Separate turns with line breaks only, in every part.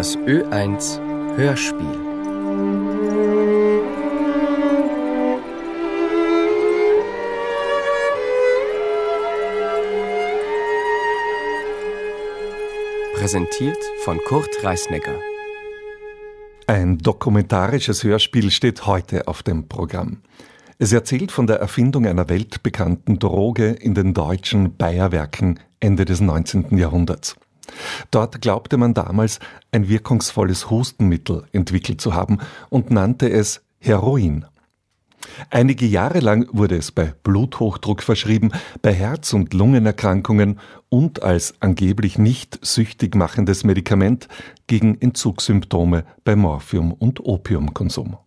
Das Ö1 Hörspiel. Präsentiert von Kurt Reisnecker.
Ein dokumentarisches Hörspiel steht heute auf dem Programm. Es erzählt von der Erfindung einer weltbekannten Droge in den deutschen Bayerwerken Ende des 19. Jahrhunderts. Dort glaubte man damals, ein wirkungsvolles Hustenmittel entwickelt zu haben und nannte es Heroin. Einige Jahre lang wurde es bei Bluthochdruck verschrieben, bei Herz- und Lungenerkrankungen und als angeblich nicht süchtig machendes Medikament gegen Entzugssymptome bei Morphium- und Opiumkonsum.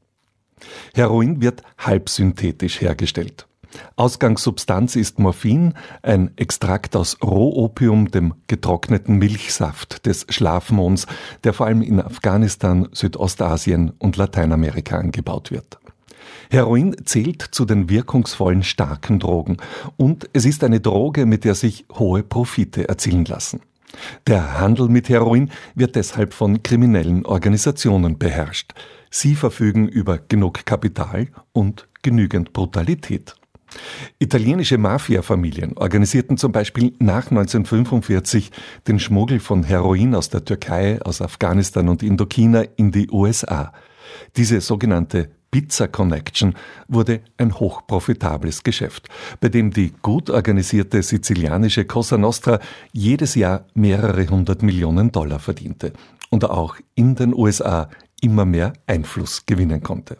Heroin wird halbsynthetisch hergestellt. Ausgangssubstanz ist Morphin, ein Extrakt aus Rohopium, dem getrockneten Milchsaft des Schlafmohns, der vor allem in Afghanistan, Südostasien und Lateinamerika angebaut wird. Heroin zählt zu den wirkungsvollen starken Drogen und es ist eine Droge, mit der sich hohe Profite erzielen lassen. Der Handel mit Heroin wird deshalb von kriminellen Organisationen beherrscht. Sie verfügen über genug Kapital und genügend Brutalität. Italienische Mafia-Familien organisierten zum Beispiel nach 1945 den Schmuggel von Heroin aus der Türkei, aus Afghanistan und Indochina in die USA. Diese sogenannte Pizza Connection wurde ein hochprofitables Geschäft, bei dem die gut organisierte sizilianische Cosa Nostra jedes Jahr mehrere 100 Millionen Dollar verdiente und auch in den USA immer mehr Einfluss gewinnen konnte.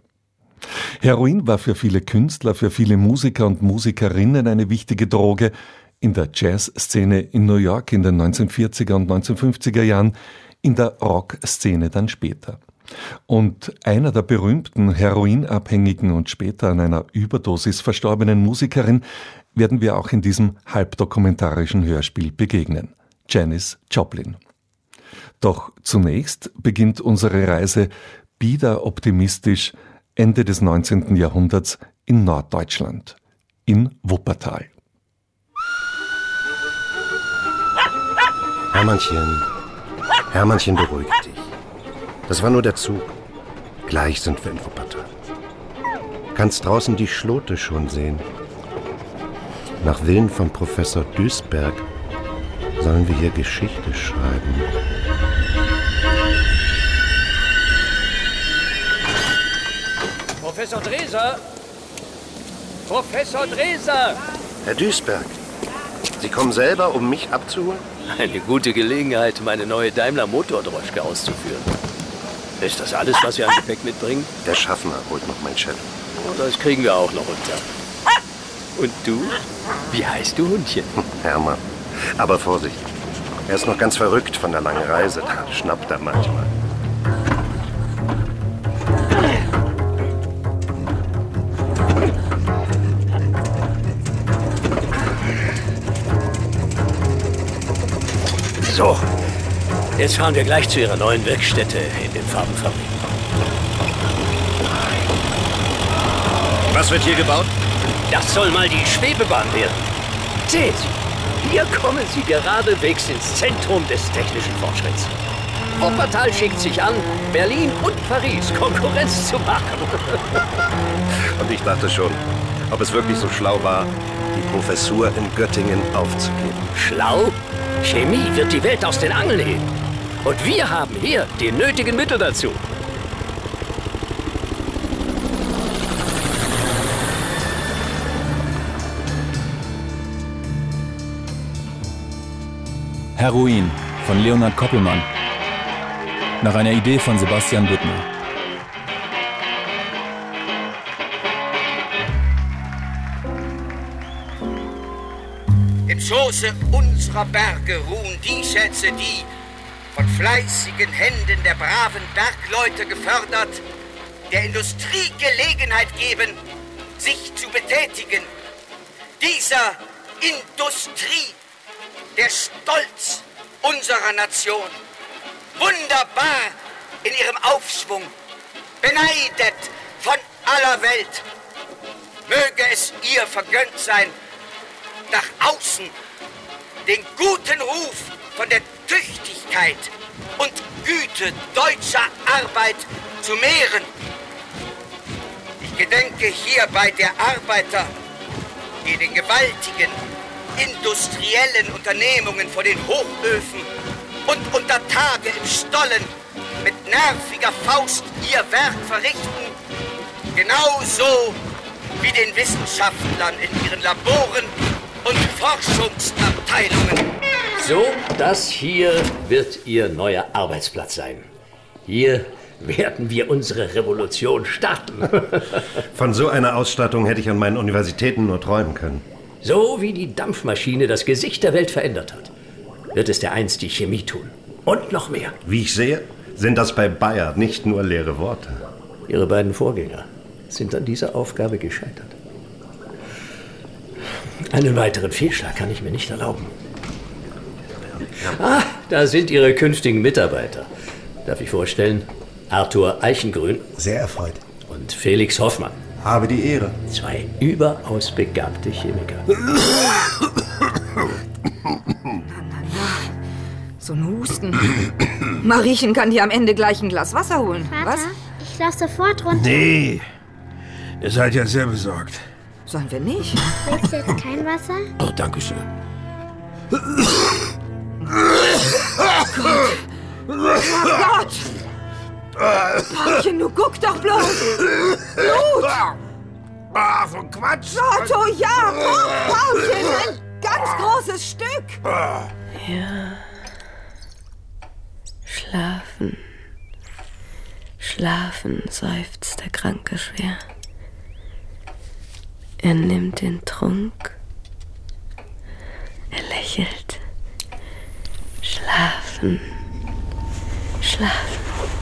Heroin war für viele Künstler, für viele Musiker und Musikerinnen eine wichtige Droge, in der Jazzszene in New York in den 1940er und 1950er Jahren, in der Rockszene dann später. Und einer der berühmten Heroinabhängigen und später an einer Überdosis verstorbenen Musikerin werden wir auch in diesem halbdokumentarischen Hörspiel begegnen: Janis Joplin. Doch zunächst beginnt unsere Reise bieder optimistisch Ende des 19. Jahrhunderts in Norddeutschland, in Wuppertal.
Hermannchen, beruhig dich. Das war nur der Zug. Gleich sind wir in Wuppertal. Kannst draußen die Schlote schon sehen. Nach Willen von Professor Duisberg sollen wir hier Geschichte schreiben.
Professor Dreser! Professor Dreser!
Herr Duisberg, Sie kommen selber, um mich abzuholen?
Eine gute Gelegenheit, meine neue Daimler-Motordroschke auszuführen. Ist das alles, was wir an Gepäck mitbringen?
Der Schaffner holt noch mein Cello.
Oh, das kriegen wir auch noch unter. Und du? Wie heißt du, Hundchen?
Hermann. Aber Vorsicht, er ist noch ganz verrückt von der langen Reise. Da schnappt er manchmal.
So, jetzt fahren wir gleich zu Ihrer neuen Werkstätte in den Farbenfabriken.
Was wird hier gebaut?
Das soll mal die Schwebebahn werden. Sehen Sie, hier kommen Sie geradewegs ins Zentrum des technischen Fortschritts. Wuppertal schickt sich an, Berlin und Paris Konkurrenz zu machen.
Und ich dachte schon, ob es wirklich so schlau war, die Professur in Göttingen aufzugeben.
Schlau? Chemie wird die Welt aus den Angeln heben. Und wir haben hier die nötigen Mittel dazu.
Heroin von Leonhard Koppelmann. Nach einer Idee von Sebastian Büttner.
Im Schoße unserer Berge ruhen die Schätze, die von fleißigen Händen der braven Bergleute gefördert, der Industrie Gelegenheit geben, sich zu betätigen. Dieser Industrie, der Stolz unserer Nation, wunderbar in ihrem Aufschwung, beneidet von aller Welt. Möge es ihr vergönnt sein, nach außen den guten Ruf von der Tüchtigkeit und Güte deutscher Arbeit zu mehren. Ich gedenke hierbei der Arbeiter, die in den gewaltigen industriellen Unternehmungen vor den Hochöfen und unter Tage im Stollen mit nerviger Faust ihr Werk verrichten, genauso wie den Wissenschaftlern in ihren Laboren und Forschungsabteilungen.
So, das hier wird Ihr neuer Arbeitsplatz sein. Hier werden wir unsere Revolution starten.
Von so einer Ausstattung hätte ich an meinen Universitäten nur träumen können.
So wie die Dampfmaschine das Gesicht der Welt verändert hat, wird es dereinst die Chemie tun. Und noch mehr.
Wie ich sehe, sind das bei Bayer nicht nur leere Worte.
Ihre beiden Vorgänger sind an dieser Aufgabe gescheitert. Einen weiteren Fehlschlag kann ich mir nicht erlauben. Ah, da sind Ihre künftigen Mitarbeiter. Darf ich vorstellen? Arthur Eichengrün.
Sehr erfreut.
Und Felix Hoffmann.
Habe die Ehre.
2 überaus begabte Chemiker.
So ein Husten. Mariechen kann dir am Ende gleich ein Glas Wasser holen.
Vater,
Was?
ich lauf sofort runter.
Nee, ihr seid ja sehr besorgt.
Sollen wir nicht?
Willst du jetzt kein Wasser?
Oh, danke schön.
Oh Gott! Paulchen, du guck doch bloß! Blut!
Ah, von Quatsch!
Otto, ja! Paulchen, ein ganz großes Stück!
Ja. Schlafen. Schlafen, seufzt der Kranke schwer. Er nimmt den Trunk. Er lächelt. Schlafen. Schlafen.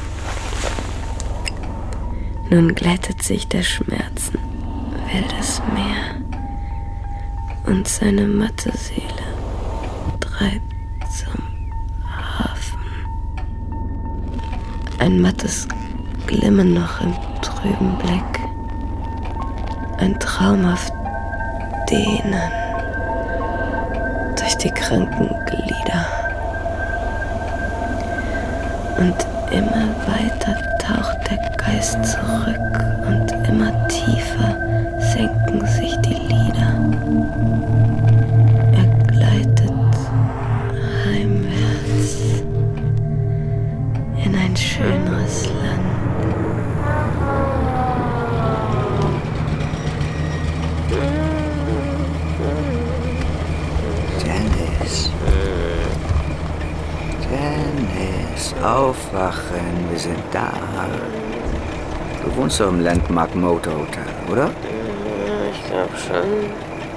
Nun glättet sich der Schmerzen wildes Meer und seine matte Seele treibt zum Hafen. Ein mattes Glimmen noch im trüben Blick, ein traumhaft Dehnen durch die kranken Glieder. Und immer weiter taucht der Geist zurück und immer tiefer senken sich die Lider. Er gleitet heimwärts in ein schöneres Land.
Dennis, aufwachen, wir sind da. Du wohnst doch im Landmark Motor Hotel, oder?
Ich glaube schon.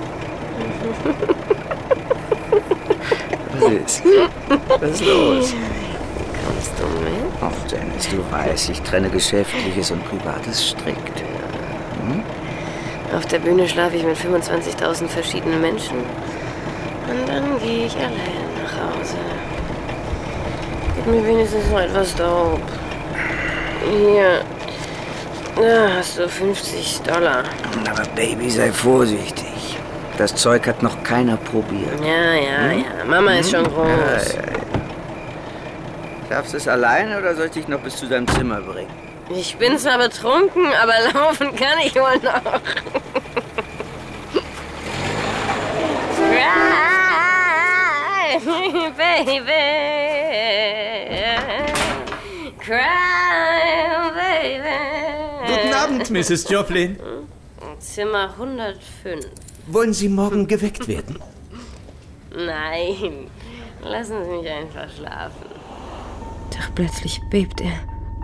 Was ist? Was ist los?
Kommst du mit?
Ach, Dennis, du weißt, ich trenne Geschäftliches und Privates strikt. Hm?
Auf der Bühne schlafe ich mit 25.000 verschiedenen Menschen. Und dann gehe ich allein nach Hause. Gib mir wenigstens noch etwas Dope. Hier. Da hast du $50.
Aber Baby, sei vorsichtig. Das Zeug hat noch keiner probiert.
Ja. Mama ist schon groß.
Ja. Schaffst du es alleine oder soll ich dich noch bis zu deinem Zimmer bringen?
Ich bin zwar betrunken, aber laufen kann ich wohl noch. Cry, baby. Cry, baby.
Guten Abend, Mrs. Joplin.
Zimmer 105.
Wollen Sie morgen geweckt werden?
Nein, lassen Sie mich einfach schlafen.
Doch plötzlich bebt er.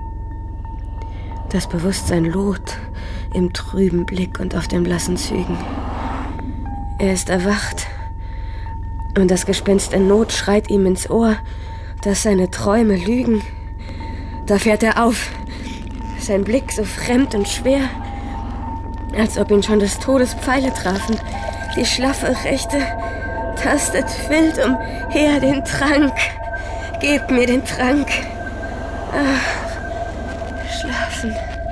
Das Bewusstsein loht im trüben Blick und auf den blassen Zügen. Er ist erwacht und das Gespenst in Not schreit ihm ins Ohr, dass seine Träume lügen. Da fährt er auf, sein Blick so fremd und schwer, als ob ihn schon des Todes Pfeile trafen. Die schlaffe Rechte tastet wild umher den Trank. Gebt mir den Trank. Schlafen.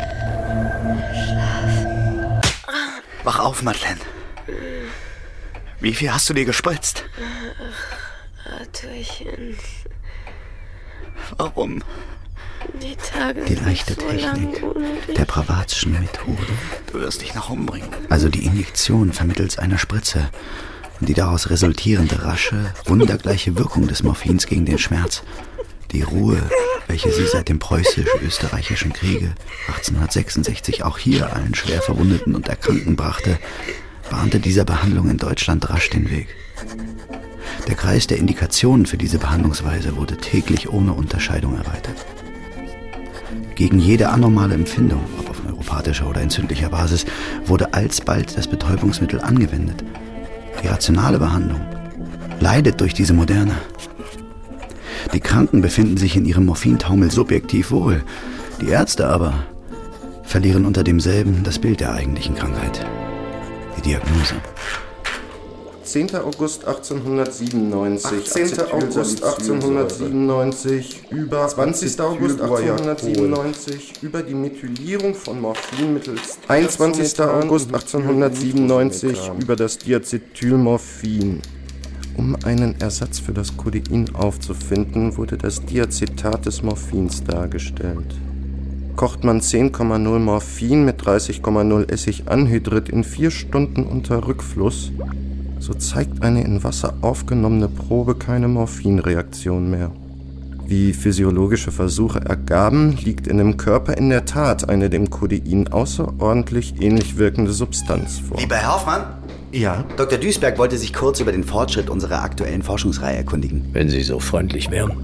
Schlafen.
Wach auf, Madeleine. Wie viel hast du dir gespritzt?
Arthurchen.
Warum?
Die Tage
Die leichte
so
Technik der Pravatschen Methode. Du wirst dich noch umbringen. Also die Injektion vermittels einer Spritze und die daraus resultierende rasche, wundergleiche Wirkung des Morphins gegen den Schmerz. Die Ruhe, welche sie seit dem preußisch-österreichischen Kriege 1866 auch hier allen schwer Verwundeten und Erkrankten brachte, bahnte dieser Behandlung in Deutschland rasch den Weg. Der Kreis der Indikationen für diese Behandlungsweise wurde täglich ohne Unterscheidung erweitert. Gegen jede anormale Empfindung, ob auf neuropathischer oder entzündlicher Basis, wurde alsbald das Betäubungsmittel angewendet. Die rationale Behandlung leidet durch diese Moderne. Die Kranken befinden sich in ihrem Morphintaumel subjektiv wohl. Die Ärzte aber verlieren unter demselben das Bild der eigentlichen Krankheit. Die Diagnose.
10. August 1897. 18. August 1897 über 20. August 1897 über die Methylierung von Morphin mittels 21. August 1897 über das Diacetylmorphin. Um einen Ersatz für das Codein aufzufinden, wurde das Diacetat des Morphins dargestellt. Kocht man 10,0 Morphin mit 30,0 Essiganhydrid in 4 Stunden unter Rückfluss, so zeigt eine in Wasser aufgenommene Probe keine Morphinreaktion mehr. Wie physiologische Versuche ergaben, liegt in dem Körper in der Tat eine dem Codein außerordentlich ähnlich wirkende Substanz vor.
Lieber Herr Hoffmann?
Ja?
Dr. Duisberg wollte sich kurz über den Fortschritt unserer aktuellen Forschungsreihe erkundigen.
Wenn Sie so freundlich wären.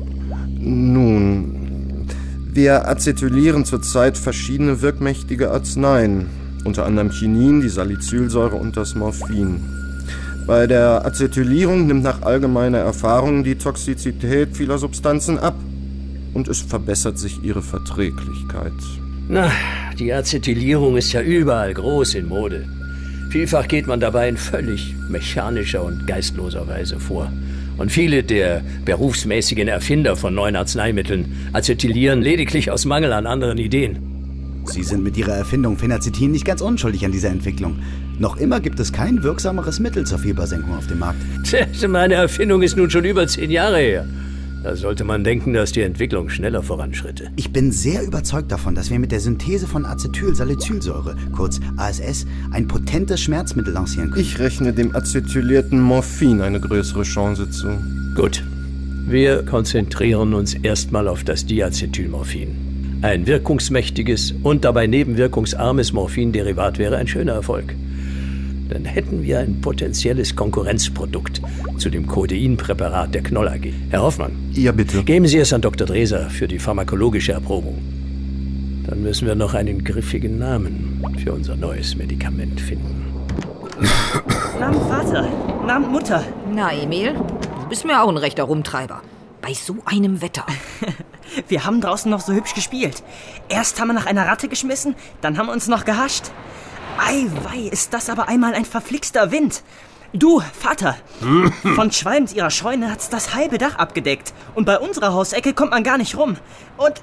Nun, wir acetylieren zurzeit verschiedene wirkmächtige Arzneien, unter anderem Chinin, die Salicylsäure und das Morphin. Bei der Acetylierung nimmt nach allgemeiner Erfahrung die Toxizität vieler Substanzen ab und es verbessert sich ihre Verträglichkeit.
Na, die Acetylierung ist ja überall groß in Mode. Vielfach geht man dabei in völlig mechanischer und geistloser Weise vor. Und viele der berufsmäßigen Erfinder von neuen Arzneimitteln acetylieren lediglich aus Mangel an anderen Ideen.
Sie sind mit Ihrer Erfindung Phenacetin nicht ganz unschuldig an dieser Entwicklung. Noch immer gibt es kein wirksameres Mittel zur Fiebersenkung auf dem Markt.
Meine Erfindung ist nun schon über 10 Jahre her. Da sollte man denken, dass die Entwicklung schneller voranschritte.
Ich bin sehr überzeugt davon, dass wir mit der Synthese von Acetylsalicylsäure, kurz ASS, ein potentes Schmerzmittel lancieren können.
Ich rechne dem acetylierten Morphin eine größere Chance zu.
Gut. Wir konzentrieren uns erstmal auf das Diacetylmorphin. Ein wirkungsmächtiges und dabei nebenwirkungsarmes Morphinderivat wäre ein schöner Erfolg. Dann hätten wir ein potenzielles Konkurrenzprodukt zu dem Codeinpräparat der Knoll AG. Herr Hoffmann.
Ja, bitte.
Geben Sie es an Dr. Dreser für die pharmakologische Erprobung. Dann müssen wir noch einen griffigen Namen für unser neues Medikament finden.
Namen Vater, Namen Mutter.
Na, Emil, du bist mir auch ein rechter Rumtreiber. Bei so einem Wetter.
Wir haben draußen noch so hübsch gespielt. Erst haben wir nach einer Ratte geschmissen, dann haben wir uns noch gehascht. Eiwei, ist das aber einmal ein verflixter Wind. Du, Vater, von Schwalms ihrer Scheune hat's das halbe Dach abgedeckt. Und bei unserer Hausecke kommt man gar nicht rum. Und...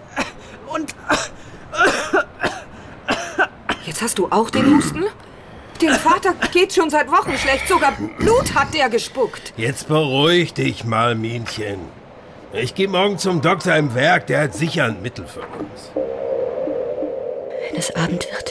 Jetzt hast du auch den Husten? Dem Vater geht's schon seit Wochen schlecht. Sogar Blut hat der gespuckt.
Jetzt beruhig dich mal, Mienchen. Ich gehe morgen zum Doktor im Werk. Der hat sicher ein Mittel für uns.
Wenn es Abend wird,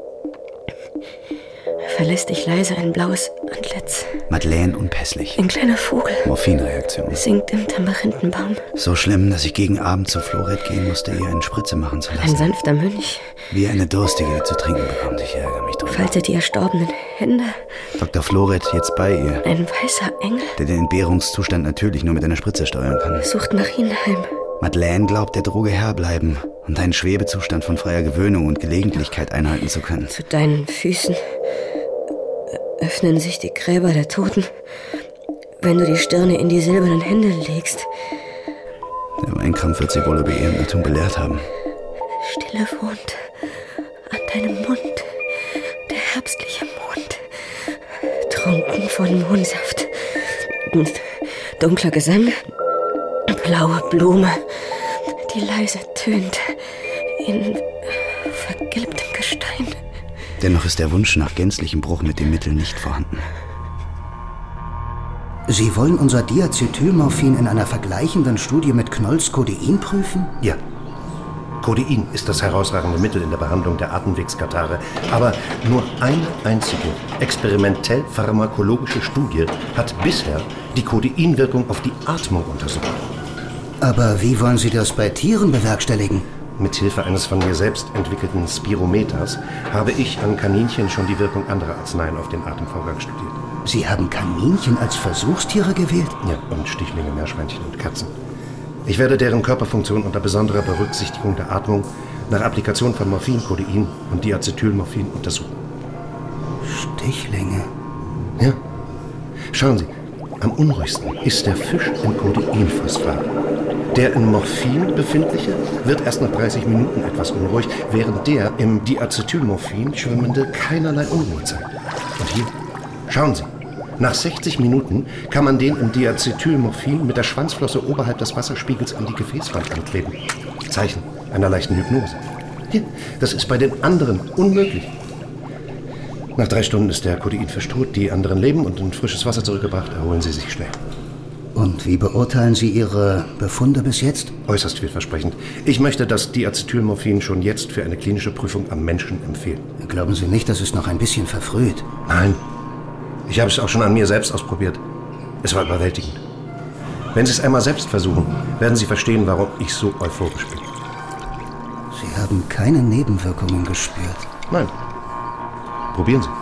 verlässt dich leise ein blaues Antlitz.
Madeleine unpässlich.
Ein kleiner Vogel.
Morphinreaktion.
Singt im Tamarindenbaum.
So schlimm, dass ich gegen Abend zu Floret gehen musste, ihr eine Spritze machen zu lassen.
Ein sanfter Mönch.
Wie eine Durstige zu trinken bekommt. Ich ärgere mich drüber.
Faltet die erstorbenen Hände.
Dr. Floret jetzt bei ihr.
Ein weißer Engel.
Der den Entbehrungszustand natürlich nur mit einer Spritze steuern kann.
Sucht Marienheim.
Madeleine glaubt, der Droge Herr bleiben und einen Schwebezustand von freier Gewöhnung und Gelegentlichkeit einhalten zu können.
Zu deinen Füßen öffnen sich die Gräber der Toten, wenn du die Stirne in die silbernen Hände legst.
Der Weinkrampf wird sie wohl über ihren Irrtum belehrt haben.
Stille wohnt an deinem Mund, der herbstliche Mond, trunken von Mohnsaft. Dunkler Gesang, blaue Blume, die leise tönt in vergilbtem Gestein.
Dennoch ist der Wunsch nach gänzlichem Bruch mit dem Mittel nicht vorhanden.
Sie wollen unser Diacetylmorphin in einer vergleichenden Studie mit Knolls Codein prüfen?
Ja. Codein ist das herausragende Mittel in der Behandlung der Atemwegskatarrhe. Aber nur eine einzige experimentell pharmakologische Studie hat bisher die Codeinwirkung auf die Atmung untersucht.
Aber wie wollen Sie das bei Tieren bewerkstelligen?
Mithilfe eines von mir selbst entwickelten Spirometers habe ich an Kaninchen schon die Wirkung anderer Arzneien auf den Atemvorgang studiert.
Sie haben Kaninchen als Versuchstiere gewählt?
Ja, und Stichlinge, Meerschweinchen und Katzen. Ich werde deren Körperfunktion unter besonderer Berücksichtigung der Atmung nach Applikation von Morphin, Codein und Diacetylmorphin untersuchen.
Stichlinge?
Ja. Schauen Sie, am unruhigsten ist der Fisch im Codeinphosphat. Der in Morphin befindliche wird erst nach 30 Minuten etwas unruhig, während der im Diacetylmorphin schwimmende keinerlei Unruhe zeigt. Und hier, schauen Sie, nach 60 Minuten kann man den im Diacetylmorphin mit der Schwanzflosse oberhalb des Wasserspiegels an die Gefäßwand ankleben. Zeichen einer leichten Hypnose. Hier, das ist bei den anderen unmöglich. Nach 3 Stunden ist der Codeinfisch tot, die anderen leben und in frisches Wasser zurückgebracht, erholen sie sich schnell.
Und wie beurteilen Sie Ihre Befunde bis jetzt?
Äußerst vielversprechend. Ich möchte das Diacetylmorphin schon jetzt für eine klinische Prüfung am Menschen empfehlen.
Glauben Sie nicht, das ist noch ein bisschen verfrüht?
Nein. Ich habe es auch schon an mir selbst ausprobiert. Es war überwältigend. Wenn Sie es einmal selbst versuchen, werden Sie verstehen, warum ich so euphorisch bin.
Sie haben keine Nebenwirkungen gespürt?
Nein. Probieren Sie.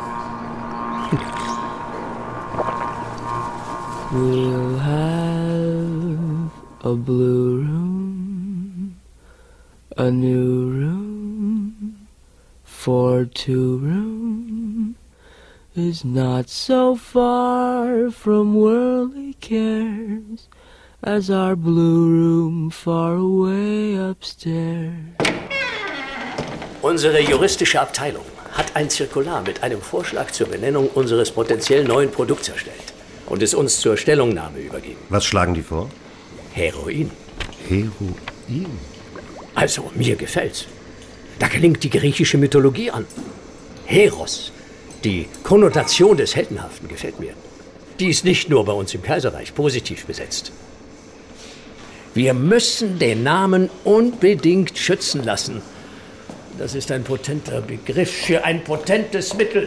We'll have a blue room, a new room, for 2 room is not so far from worldly cares as our blue room far away upstairs.
Unsere juristische Abteilung hat ein Zirkular mit einem Vorschlag zur Benennung unseres potenziell neuen Produkts erstellt und es uns zur Stellungnahme übergeben.
Was schlagen die vor?
Heroin.
Heroin?
Also, mir gefällt's. Da klingt die griechische Mythologie an. Heros. Die Konnotation des Heldenhaften gefällt mir. Die ist nicht nur bei uns im Kaiserreich positiv besetzt. Wir müssen den Namen unbedingt schützen lassen. Das ist ein potenter Begriff für ein potentes Mittel.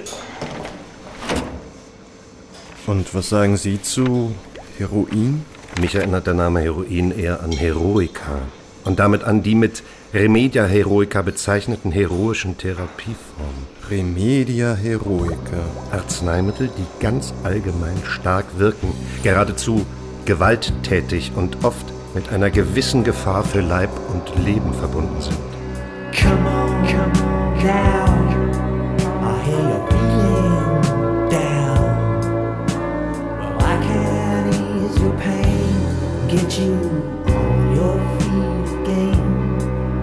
Und was sagen Sie zu Heroin?
Mich erinnert der Name Heroin eher an Heroica. Und damit an die mit Remedia Heroica bezeichneten heroischen Therapieformen.
Remedia Heroica.
Arzneimittel, die ganz allgemein stark wirken, geradezu gewalttätig und oft mit einer gewissen Gefahr für Leib und Leben verbunden sind.
Come on down. I hear you're feeling down. Well, I can ease your pain, get you on your feet again.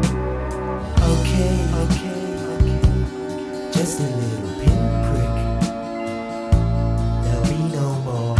Okay. Just a little pinprick. There'll be no more.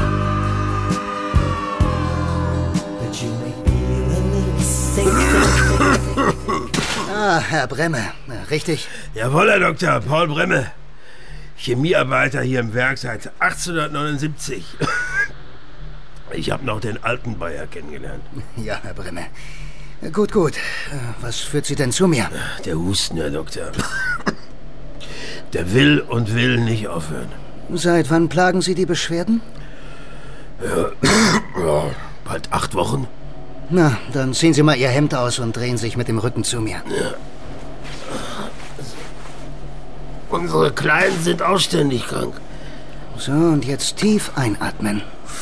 But you may feel a little sick.
Ah, Herr Bremme, richtig?
Jawohl, Herr Doktor, Paul Bremme. Chemiearbeiter hier im Werk seit 1879. Ich habe noch den alten Bayer kennengelernt.
Ja, Herr Bremme. Gut. Was führt Sie denn zu mir?
Der Husten, Herr Doktor. Der will nicht aufhören.
Seit wann plagen Sie die Beschwerden?
Ja, bald 8 Wochen.
Na, dann ziehen Sie mal Ihr Hemd aus und drehen sich mit dem Rücken zu mir.
Ja. Unsere Kleinen sind auch ständig krank.
So, und jetzt tief einatmen.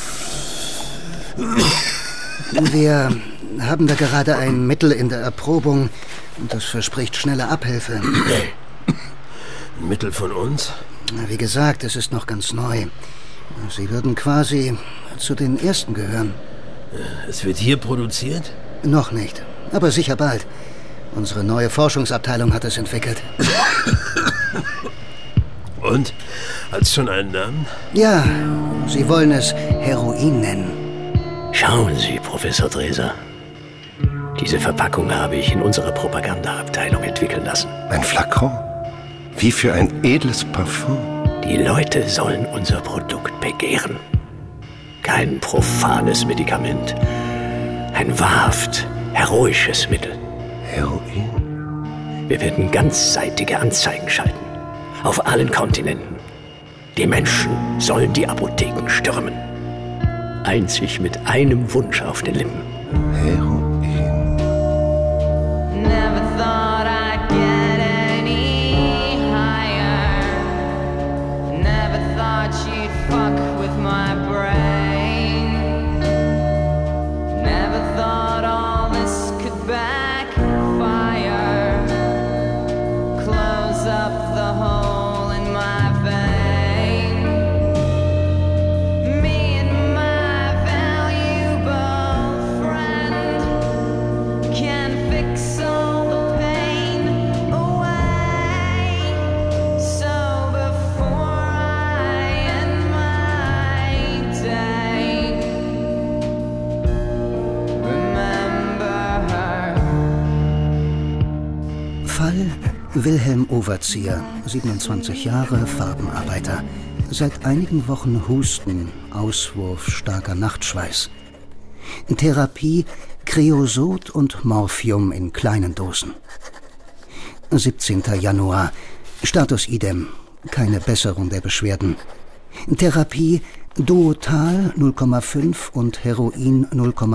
Wir haben da gerade ein Mittel in der Erprobung und das verspricht schnelle Abhilfe.
Ein Mittel von uns?
Wie gesagt, es ist noch ganz neu. Sie würden quasi zu den Ersten gehören.
Es wird hier produziert?
Noch nicht, aber sicher bald. Unsere neue Forschungsabteilung hat es entwickelt.
Und? Hat's schon einen Namen?
Ja, Sie wollen es Heroin nennen.
Schauen Sie, Professor Dreser. Diese Verpackung habe ich in unserer Propagandaabteilung entwickeln lassen.
Ein Flakon? Wie für ein edles Parfum.
Die Leute sollen unser Produkt begehren. Kein profanes Medikament. Ein wahrhaft heroisches Mittel.
Heroin?
Wir werden ganzseitige Anzeigen schalten. Auf allen Kontinenten. Die Menschen sollen die Apotheken stürmen. Einzig mit einem Wunsch auf den Lippen.
Heroin.
Wilhelm Overzieher, 27 Jahre, Farbenarbeiter. Seit einigen Wochen Husten, Auswurf, starker Nachtschweiß. Therapie, Kreosot und Morphium in kleinen Dosen. 17. Januar, Status idem, keine Besserung der Beschwerden. Therapie, Duotal 0,5 und Heroin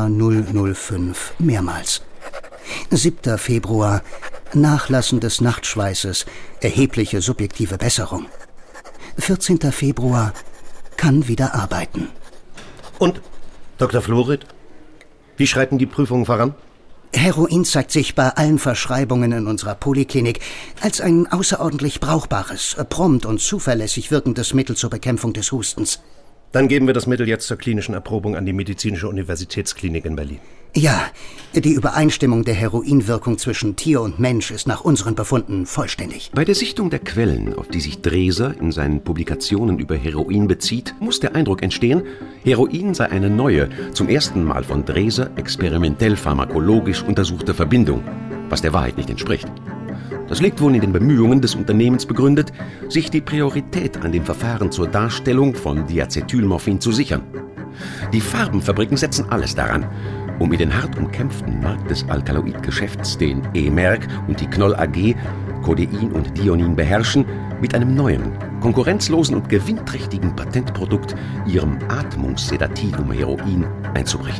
0,005, mehrmals. 7. Februar, Nachlassen des Nachtschweißes, erhebliche subjektive Besserung. 14. Februar, kann wieder arbeiten.
Und, Dr. Florid, wie schreiten die Prüfungen voran?
Heroin zeigt sich bei allen Verschreibungen in unserer Poliklinik als ein außerordentlich brauchbares, prompt und zuverlässig wirkendes Mittel zur Bekämpfung des Hustens.
Dann geben wir das Mittel jetzt zur klinischen Erprobung an die Medizinische Universitätsklinik in Berlin.
Ja, die Übereinstimmung der Heroinwirkung zwischen Tier und Mensch ist nach unseren Befunden vollständig.
Bei der Sichtung der Quellen, auf die sich Dreser in seinen Publikationen über Heroin bezieht, muss der Eindruck entstehen, Heroin sei eine neue, zum ersten Mal von Dreser experimentell pharmakologisch untersuchte Verbindung, was der Wahrheit nicht entspricht. Das liegt wohl in den Bemühungen des Unternehmens begründet, sich die Priorität an dem Verfahren zur Darstellung von Diacetylmorphin zu sichern. Die Farbenfabriken setzen alles daran, um in den hart umkämpften Markt des Alkaloidgeschäfts, den E-Merck und die Knoll AG Codein und Dionin beherrschen, mit einem neuen, konkurrenzlosen und gewinnträchtigen Patentprodukt, ihrem Atmungssedativum Heroin, einzubrechen.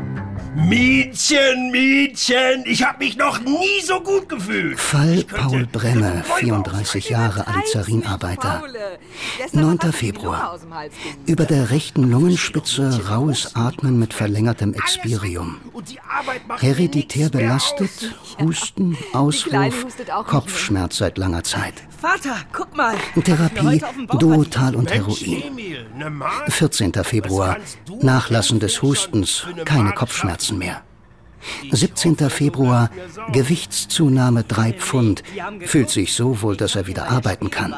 Mietchen, ich hab mich noch nie so gut gefühlt.
Fall Paul Bremme, 34 Jahre, Alizarinarbeiter. 9. Februar. Über der rechten Lungenspitze raues Atmen mit verlängertem Expirium. Hereditär belastet, Husten, Auswurf, Kopfschmerz seit langer Zeit.
Vater, guck mal.
Therapie, Duotal und Heroin. 14. Februar. Nachlassen des Hustens, keine Kopfschmerzen mehr. 17. Februar, Gewichtszunahme 3 Pfund, fühlt sich so wohl, dass er wieder arbeiten kann.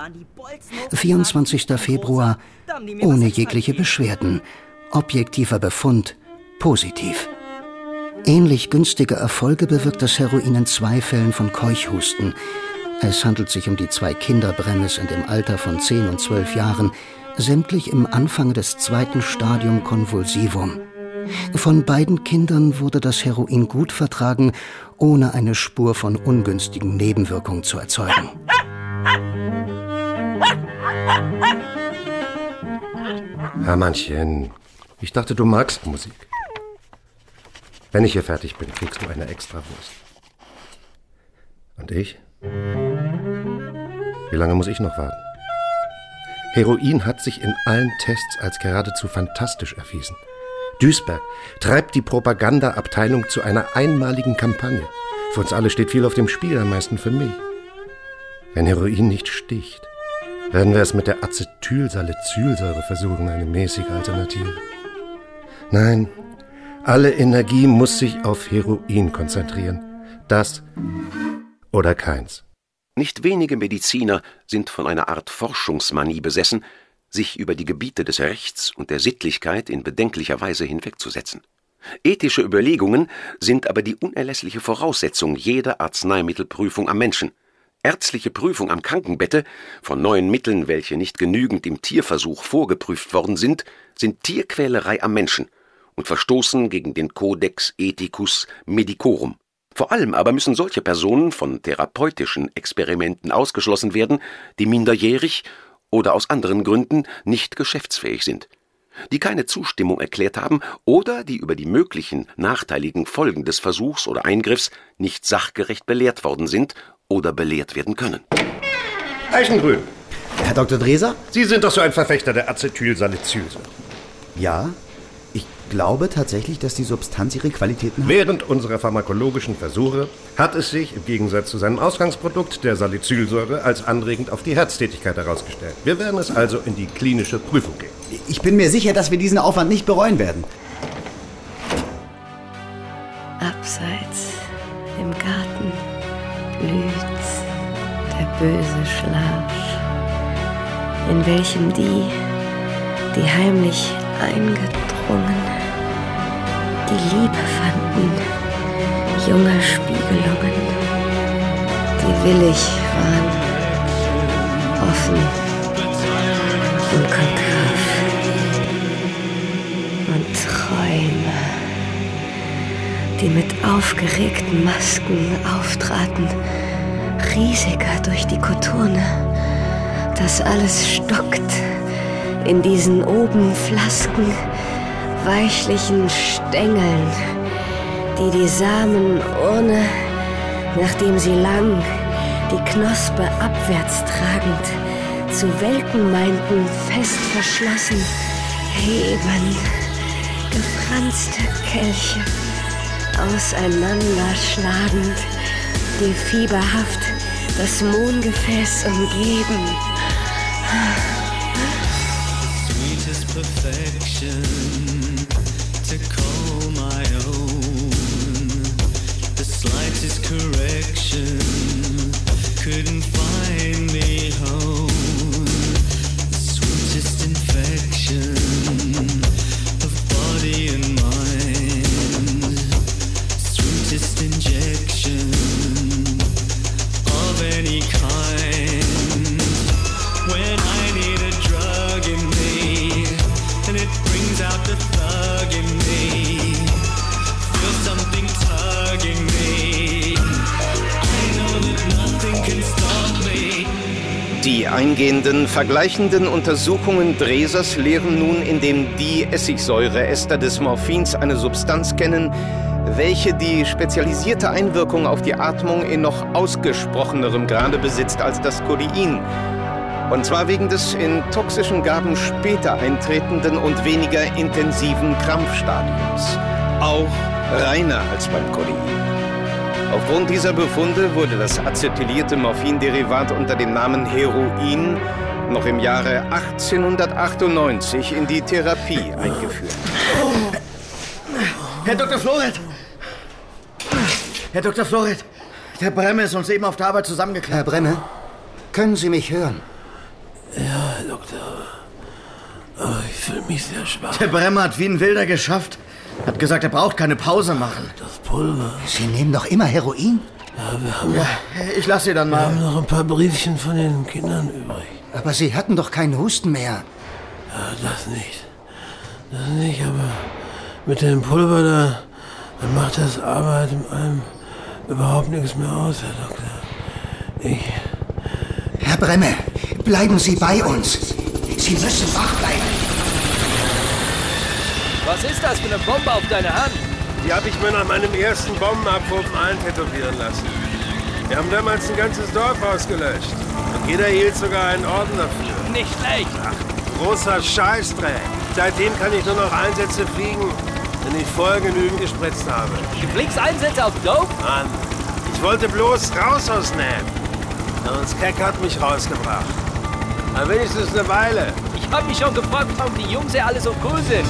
24. Februar, ohne jegliche Beschwerden, objektiver Befund, positiv. Ähnlich günstige Erfolge bewirkt das Heroin in 2 Fällen von Keuchhusten. Es handelt sich um die 2 Kinder Bremmes in dem Alter von 10 und 12 Jahren, sämtlich im Anfang des 2. Stadium Convulsivum. Von beiden Kindern wurde das Heroin gut vertragen, ohne eine Spur von ungünstigen Nebenwirkungen zu erzeugen.
Hermannchen, ich dachte, du magst Musik. Wenn ich hier fertig bin, kriegst du eine Extrawurst. Und ich? Wie lange muss ich noch warten? Heroin hat sich in allen Tests als geradezu fantastisch erwiesen. Duisberg treibt die Propagandaabteilung zu einer einmaligen Kampagne. Für uns alle steht viel auf dem Spiel, am meisten für mich. Wenn Heroin nicht sticht, werden wir es mit der Acetylsalicylsäure versuchen, eine mäßige Alternative. Nein, alle Energie muss sich auf Heroin konzentrieren. Das oder keins.
Nicht wenige Mediziner sind von einer Art Forschungsmanie besessen, sich über die Gebiete des Rechts und der Sittlichkeit in bedenklicher Weise hinwegzusetzen. Ethische Überlegungen sind aber die unerlässliche Voraussetzung jeder Arzneimittelprüfung am Menschen. ärztliche Prüfung am Krankenbette von neuen Mitteln, welche nicht genügend im Tierversuch vorgeprüft worden sind Tierquälerei am Menschen und verstoßen gegen den Codex Ethicus Medicorum. Vor allem aber müssen solche Personen von therapeutischen Experimenten ausgeschlossen werden, die minderjährig oder aus anderen Gründen nicht geschäftsfähig sind, die keine Zustimmung erklärt haben oder die über die möglichen nachteiligen Folgen des Versuchs oder Eingriffs nicht sachgerecht belehrt worden sind oder belehrt werden können.
Eichengrün.
Herr Dr. Dreser?
Sie sind doch so ein Verfechter der Acetylsalicylse.
Ja, ich glaube tatsächlich, dass die Substanz ihre Qualitäten hat.
Während unserer pharmakologischen Versuche hat es sich, im Gegensatz zu seinem Ausgangsprodukt, der Salicylsäure, als anregend auf die Herztätigkeit herausgestellt. Wir werden es also in die klinische Prüfung gehen.
Ich bin mir sicher, dass wir diesen Aufwand nicht bereuen werden.
Abseits im Garten blüht der böse Schlaf, in welchem die heimlich eingedrungen, die Liebe fanden, junger Spiegelungen, die willig waren, offen und konkav und Träume, die mit aufgeregten Masken auftraten, riesiger durch die Koturne, das alles stockt in diesen oben Flasken, weichlichen Stängeln, die Samenurne, nachdem sie lang die Knospe abwärts tragend zu welken meinten, fest verschlossen, heben, gefranste Kelche, auseinanderschlagend, die fieberhaft das Mohngefäß umgeben.
Sweetest perfection to call my own. The slightest correction couldn't find me home. The sweetest infection of body and mind. Sweetest injection of any kind. When I need a drug in me, and it brings out the thug in me. Feel something tugging me. I know that nothing can stop me.
Die eingehenden, vergleichenden Untersuchungen Dresers lehren nun in dem Diessigsäureester des Morphins eine Substanz kennen, welche die spezialisierte Einwirkung auf die Atmung in noch ausgesprochenerem Grade besitzt als das Codein. Und zwar wegen des in toxischen Gaben später eintretenden und weniger intensiven Krampfstadiums. Auch reiner als beim Codein. Aufgrund dieser Befunde wurde das acetylierte Morphinderivat unter dem Namen Heroin noch im Jahre 1898 in die Therapie eingeführt.
Herr Dr. Floret! Herr Dr. Floret! Der Bremme ist uns eben auf der Arbeit zusammengeklappt.
Herr Bremme, können Sie mich hören?
Ja, Herr Doktor. Aber ich fühle mich sehr schwach.
Der Bremme hat wie ein Wilder geschafft. Hat gesagt, er braucht keine Pause machen.
Das Pulver.
Sie nehmen doch immer Heroin?
Ja, wir haben
ich lasse Sie dann mal.
Wir haben noch ein paar Briefchen von den Kindern übrig.
Aber Sie hatten doch keinen Husten mehr.
Ja, das nicht. Das nicht, aber mit dem Pulver da macht das Arbeit in einem überhaupt nichts mehr aus, Herr Doktor.
Herr Bremme, bleiben Sie bei uns. Sie müssen wach bleiben.
Was ist das für eine Bombe auf deiner Hand?
Die habe ich mir nach meinem ersten Bombenabwurf eintätowieren lassen. Wir haben damals ein ganzes Dorf ausgelöscht. Und jeder erhielt sogar einen Orden dafür.
Nicht schlecht.
Ach, großer Scheißdreck. Seitdem kann ich nur noch Einsätze fliegen, wenn ich vorher genügend gespritzt habe.
Du fliegst Einsätze auf Dope?
Mann, ich wollte bloß raus aus Nab. Und Keck hat mich rausgebracht. Aber wenigstens eine Weile.
Ich hab mich schon gefragt, warum die Jungs ja alle so cool sind.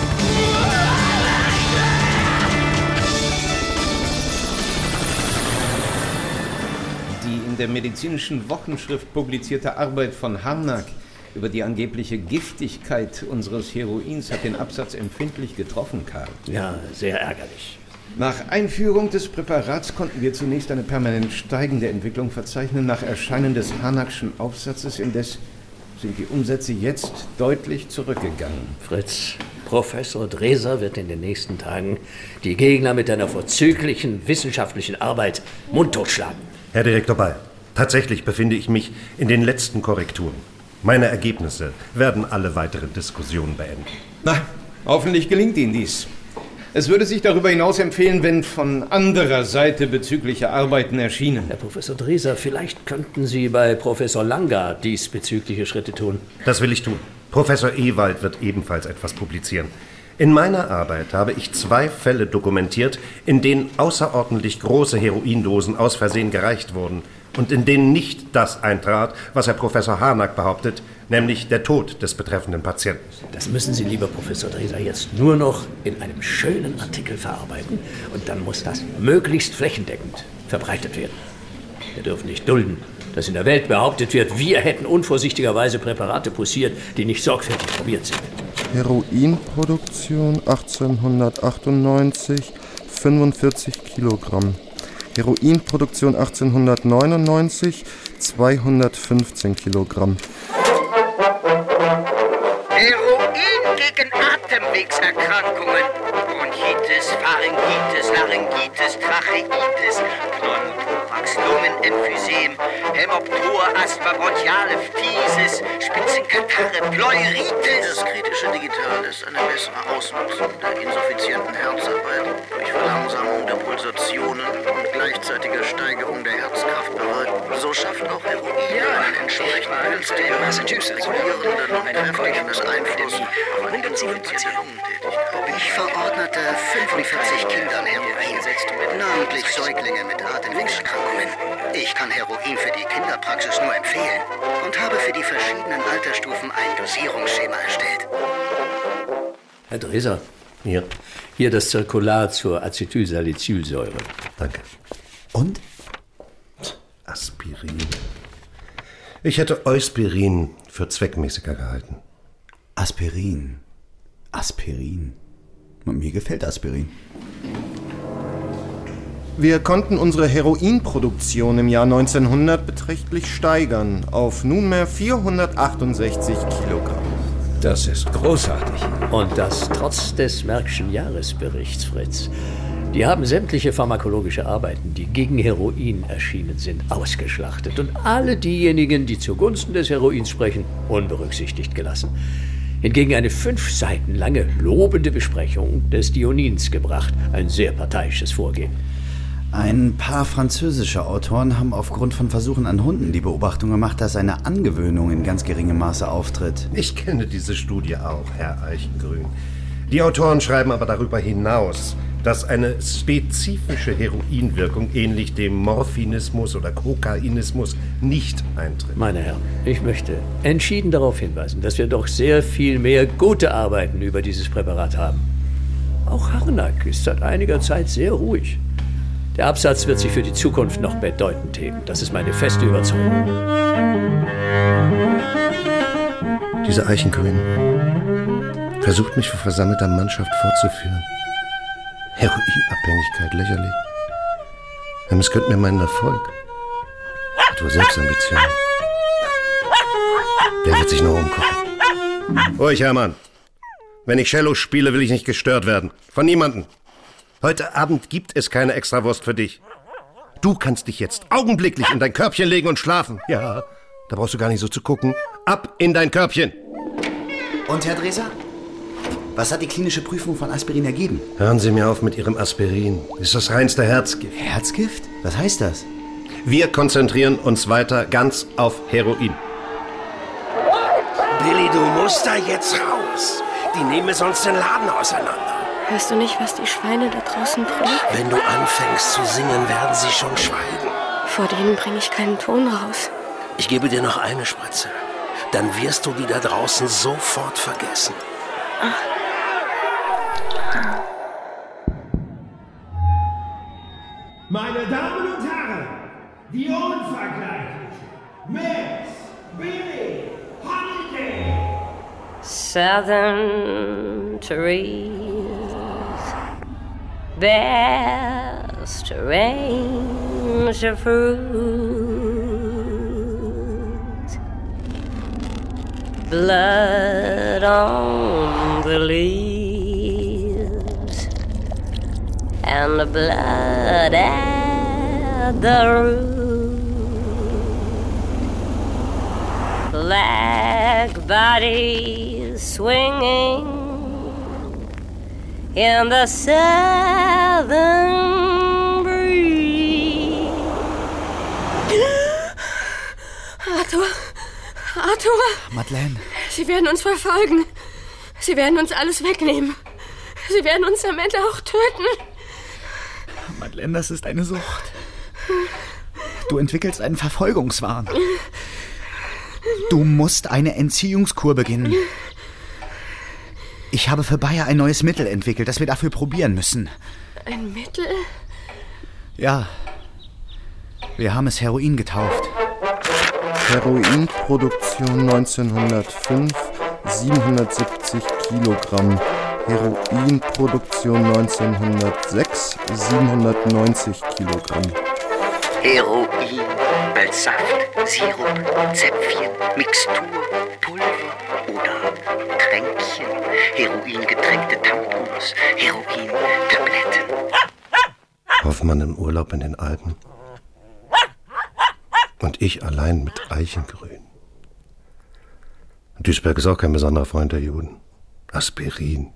Die in der medizinischen Wochenschrift publizierte Arbeit von Harnack über die angebliche Giftigkeit unseres Heroins hat den Absatz empfindlich getroffen, Karl.
Ja, sehr ärgerlich.
Nach Einführung des Präparats konnten wir zunächst eine permanent steigende Entwicklung verzeichnen. Nach Erscheinen des Harnackschen Aufsatzes indes sind die Umsätze jetzt deutlich zurückgegangen.
Fritz, Professor Dreser wird in den nächsten Tagen die Gegner mit einer vorzüglichen wissenschaftlichen Arbeit mundtot schlagen.
Herr Direktor Ball, tatsächlich befinde ich mich in den letzten Korrekturen. Meine Ergebnisse werden alle weiteren Diskussionen beenden.
Na, hoffentlich gelingt Ihnen dies. Es würde sich darüber hinaus empfehlen, wenn von anderer Seite bezügliche Arbeiten erschienen.
Herr Professor Dreser, vielleicht könnten Sie bei Professor Langer diesbezügliche Schritte tun.
Das will ich tun. Professor Ewald wird ebenfalls etwas publizieren. In meiner Arbeit habe ich 2 Fälle dokumentiert, in denen außerordentlich große Heroindosen aus Versehen gereicht wurden und in denen nicht das eintrat, was Herr Professor Harnack behauptet, nämlich der Tod des betreffenden Patienten.
Das müssen Sie, lieber Professor Dreser, jetzt nur noch in einem schönen Artikel verarbeiten und dann muss das möglichst flächendeckend verbreitet werden. Wir dürfen nicht dulden, dass in der Welt behauptet wird, wir hätten unvorsichtigerweise Präparate poussiert, die nicht sorgfältig probiert sind.
Heroinproduktion 1898, 45 Kilogramm. Heroinproduktion 1899, 215 Kilogramm.
Heroin gegen Atemwegserkrankungen. Bronchitis, Pharyngitis, Laryngitis, Tracheitis, Pneumothorax, Lungenemphysem, Hämoptor, Asthma, bronchiale Phthisis, Spitzenkatarre, Pleuritis.
Das kritische Digital ist eine bessere Ausnutzung der insuffizienten Herzarbeit durch Verlangsamung der Pulsationen und gleichzeitiger Steigerung der Herzkraftbereitung. So schafft auch Heroin einen entsprechenden System regulierenden und kräftigendes Einfluss auf eine insuffizite Lungentätigkeit.
Ich verordnete 45 Kindern Heroin, namentlich Säuglinge mit Atemwegserkrankungen. Ich kann Heroin für die Kinderpraxis nur empfehlen und habe für die verschiedenen Altersstufen ein Dosierungsschema erstellt.
Herr Dreser.
Ja.
Hier das Zirkular zur Acetylsalicylsäure.
Danke. Und? Aspirin. Ich hätte Euspirin für zweckmäßiger gehalten.
Aspirin. Aspirin. Mir gefällt Aspirin.
Wir konnten unsere Heroinproduktion im Jahr 1900 beträchtlich steigern auf nunmehr 468 Kilogramm.
Das ist großartig. Und das trotz des Merckschen Jahresberichts, Fritz. Die haben sämtliche pharmakologische Arbeiten, die gegen Heroin erschienen sind, ausgeschlachtet und alle diejenigen, die zugunsten des Heroins sprechen, unberücksichtigt gelassen. Hingegen eine 5 Seiten lange lobende Besprechung des Dionins gebracht. Ein sehr parteiisches Vorgehen.
Ein paar französische Autoren haben aufgrund von Versuchen an Hunden die Beobachtung gemacht, dass eine Angewöhnung in ganz geringem Maße auftritt.
Ich kenne diese Studie auch, Herr Eichengrün. Die Autoren schreiben aber darüber hinaus, dass eine spezifische Heroinwirkung ähnlich dem Morphinismus oder Kokainismus nicht eintritt.
Meine Herren, ich möchte entschieden darauf hinweisen, dass wir doch sehr viel mehr gute Arbeiten über dieses Präparat haben. Auch Harnack ist seit einiger Zeit sehr ruhig. Der Absatz wird sich für die Zukunft noch bedeutend heben. Das ist meine feste Überzeugung.
Dieser Eichengrün versucht mich vor versammelter Mannschaft fortzuführen. Heroinabhängigkeit, lächerlich. Er missgönnt mir meinen Erfolg. Hat wohl Selbstambition. Der wird sich noch umgucken. Ruhig, Hermann. Wenn ich Cello spiele, will ich nicht gestört werden. Von niemandem. Heute Abend gibt es keine Extrawurst für dich. Du kannst dich jetzt augenblicklich in dein Körbchen legen und schlafen. Ja, da brauchst du gar nicht so zu gucken. Ab in dein Körbchen.
Und, Herr Dreser? Was hat die klinische Prüfung von Aspirin ergeben?
Hören Sie mir auf mit Ihrem Aspirin. Das ist das reinste Herzgift.
Herzgift? Was heißt das?
Wir konzentrieren uns weiter ganz auf Heroin.
Billy, du musst da jetzt raus. Die nehmen sonst den Laden auseinander.
Hörst du nicht, was die Schweine da draußen brüllen?
Wenn du anfängst zu singen, werden sie schon schweigen.
Vor denen bringe ich keinen Ton raus.
Ich gebe dir noch eine Spritze. Dann wirst du die da draußen sofort vergessen.
Ach.
Meine Damen und Herren, die unvergleichliche Miss Billie Holiday.
Southern trees best range of fruit, blood on the leaves, and the blood at the root. Black bodies swinging in the southern breeze.
Arthur!
Madeleine!
Sie werden uns verfolgen. Sie werden uns alles wegnehmen. Sie werden uns am Ende auch töten.
Madeleine, das ist eine Sucht. Du entwickelst einen Verfolgungswahn. Du musst eine Entziehungskur beginnen. Ich habe für Bayer ein neues Mittel entwickelt, das wir dafür probieren müssen.
Ein Mittel?
Ja. Wir haben es Heroin getauft.
Heroinproduktion 1905, 770 Kilogramm. Heroinproduktion 1906, 790 Kilogramm.
Heroin als Saft, Sirup, Zäpfchen, Mixtur, Pulver oder Tränkchen. Heroingetränkte Tampons, Heroin-Tabletten.
Hoffmann im Urlaub in den Alpen. Und ich allein mit Eichengrün. Duisberg ist auch kein besonderer Freund der Juden. Aspirin.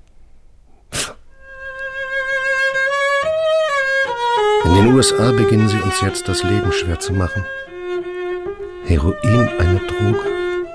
In den USA beginnen sie uns jetzt das Leben schwer zu machen. Heroin eine Droge.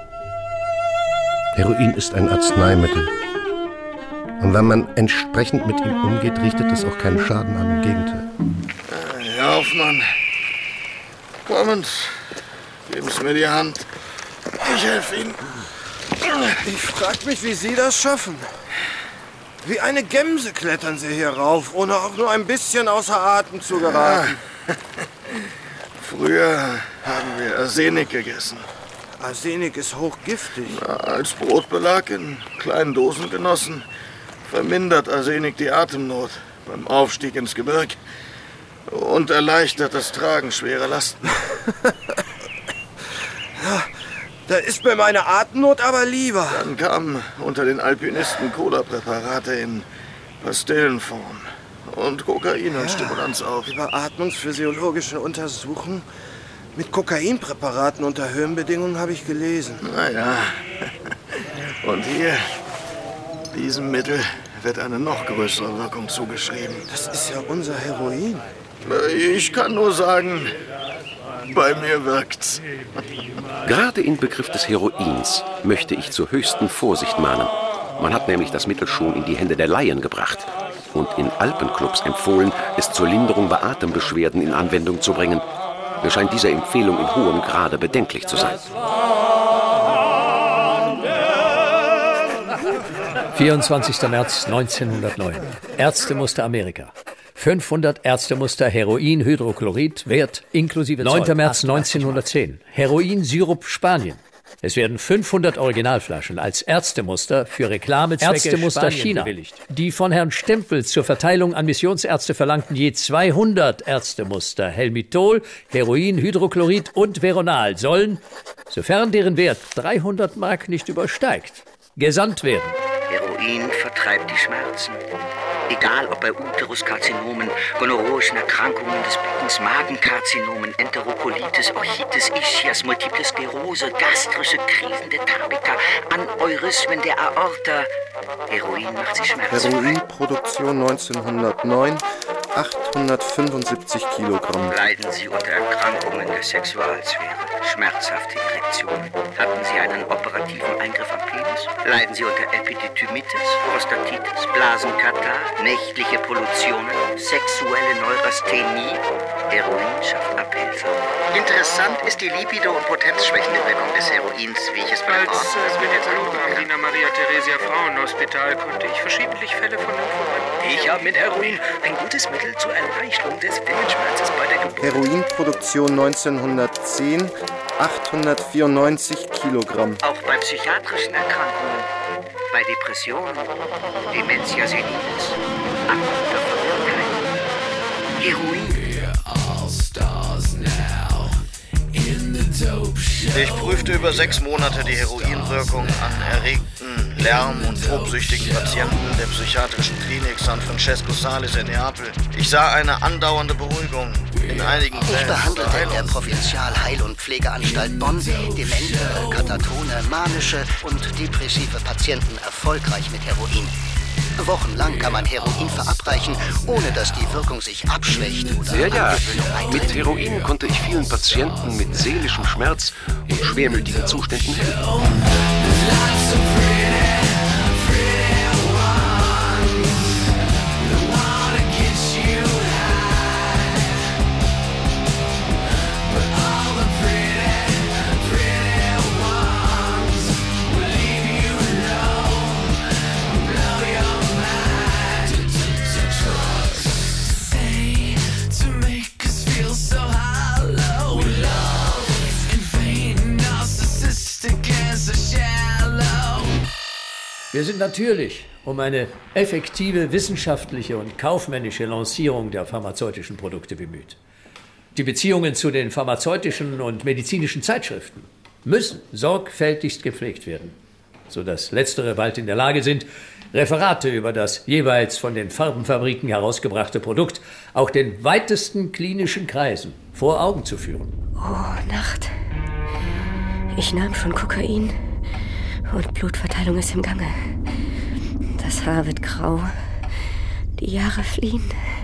Heroin ist ein Arzneimittel. Und wenn man entsprechend mit ihm umgeht, richtet es auch keinen Schaden an. Im Gegenteil.
Herr Hoffmann, kommen Sie. Geben Sie mir die Hand. Ich helfe Ihnen.
Ich frag mich, wie Sie das schaffen. Wie eine Gemse klettern Sie hier rauf, ohne auch nur ein bisschen außer Atem zu geraten.
Ja. Früher haben wir Arsenik gegessen.
Arsenik ist hochgiftig.
Als Brotbelag in kleinen Dosen genossen, vermindert Arsenik die Atemnot beim Aufstieg ins Gebirg und erleichtert das Tragen schwerer Lasten.
Ja, da ist mir meine Atemnot aber lieber.
Dann kamen unter den Alpinisten Cola-Präparate in Pastillenform und Kokain und Stimulanz auf.
Über atmungsphysiologische Untersuchungen mit Kokainpräparaten unter Höhenbedingungen habe ich gelesen.
Naja, und hier, diesem Mittel wird eine noch größere Wirkung zugeschrieben.
Das ist ja unser Heroin.
Ich kann nur sagen, bei mir wirkt's.
Gerade in Begriff des Heroins möchte ich zur höchsten Vorsicht mahnen. Man hat nämlich das Mittel schon in die Hände der Laien gebracht und in Alpenclubs empfohlen, es zur Linderung bei Atembeschwerden in Anwendung zu bringen. Mir scheint diese Empfehlung in hohem Grade bedenklich zu sein.
24. März 1909. Ärztemuster Amerika. 500 Ärztemuster Heroinhydrochlorid, Wert inklusive 9. März 1910. Heroinsirup Spanien. Es werden 500 Originalflaschen als Ärztemuster für Reklamezwecke Ärztemuster China bewilligt. Die von Herrn Stempel zur Verteilung an Missionsärzte verlangten je 200 Ärztemuster Helmitol, Heroinhydrochlorid und Veronal sollen, sofern deren Wert 300 Mark nicht übersteigt, gesandt werden.
Heroin vertreibt die Schmerzen. Egal ob bei Uteruskarzinomen, gonorrhoischen Erkrankungen des Beckens, Magenkarzinomen, Enterokolitis, Orchitis, Ischias, Multiple Sklerose, gastrische Krisen der Tabika, Aneurysmen der Aorta. Heroin macht sie schmerzfrei.
Heroinproduktion 1909, 875 Kilogramm.
Leiden Sie unter Erkrankungen der Sexualsphäre, schmerzhafte Erektionen? Hatten Sie einen operativen Eingriff am Penis? Leiden Sie unter Epididymitis, Prostatitis, Blasenkatar, nächtliche Pollutionen, sexuelle Neurasthenie? Heroin schafft Abhilfe. Interessant ist die libido- und potenzschwächende Wirkung des Heroins, wie ich es bei
Als Spinezologe am Wiener Maria-Theresia Frauenhospital konnte ich verschiedentlich Fälle von Lymphomen.
Ich habe mit Heroin ein gutes Mittel zur Erleichterung des Willenschmerzes bei der Geburt.
Heroinproduktion 1910, 894 Kilogramm.
Auch bei psychiatrischen Erkrankungen, bei Depressionen, Dementia senilis, akuter Verwirrtheit, Heroin.
Ich prüfte über 6 Monate die Heroinwirkung an erregten, lärm- und tobsüchtigen Patienten der psychiatrischen Klinik San Francesco Sales in Neapel. Ich sah eine andauernde Beruhigung. In einigen Fällen.
Ich behandelte in der Provinzialheil- und Pflegeanstalt Bonn demente, katatone, manische und depressive Patienten erfolgreich mit Heroin. Wochenlang kann man Heroin verabreichen, ohne dass die Wirkung sich abschwächt oder
Ja. Mit Heroin konnte ich vielen Patienten mit seelischem Schmerz und schwermütigen Zuständen helfen.
Wir sind natürlich um eine effektive wissenschaftliche und kaufmännische Lancierung der pharmazeutischen Produkte bemüht. Die Beziehungen zu den pharmazeutischen und medizinischen Zeitschriften müssen sorgfältigst gepflegt werden, sodass letztere bald in der Lage sind, Referate über das jeweils von den Farbenfabriken herausgebrachte Produkt auch den weitesten klinischen Kreisen vor Augen zu führen.
Oh, Nacht. Ich nahm schon Kokain und Blutverteilung ist im Gange. Das Haar wird grau, die Jahre fliehen.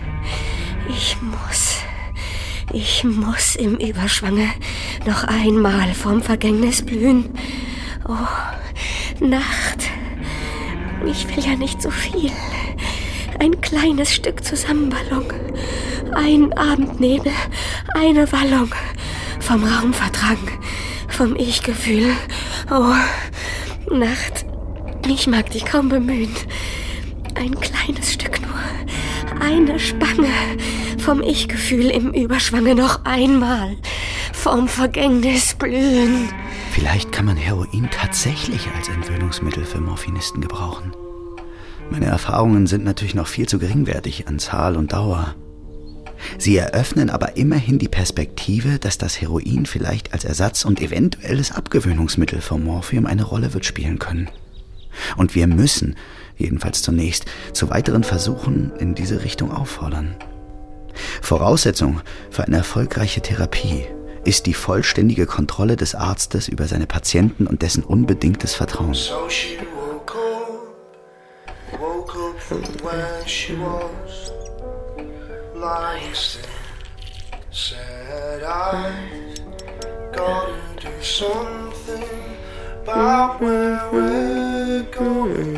Ich muss im Überschwange noch einmal vorm Vergängnis blühen. Oh, Nacht. Ich will ja nicht so viel. Ein kleines Stück Zusammenballung. Ein Abendnebel, eine Wallung. Vom Raum vertragen, vom Ich-Gefühl. Oh, Nacht. Ich mag dich kaum bemühen. Ein kleines Stück nur. Eine Spange. Vom Ich-Gefühl im Überschwange noch einmal. Vom Vergängnis blühen.
Vielleicht kann man Heroin tatsächlich als Entwöhnungsmittel für Morphinisten gebrauchen. Meine Erfahrungen sind natürlich noch viel zu geringwertig an Zahl und Dauer. Sie eröffnen aber immerhin die Perspektive, dass das Heroin vielleicht als Ersatz und eventuelles Abgewöhnungsmittel vom Morphium eine Rolle wird spielen können. Und wir müssen, jedenfalls zunächst, zu weiteren Versuchen in diese Richtung auffordern. Voraussetzung für eine erfolgreiche Therapie ist die vollständige Kontrolle des Arztes über seine Patienten und dessen unbedingtes Vertrauen.
So she woke up from where she was, lying still, said I've gotta do something about where we're going.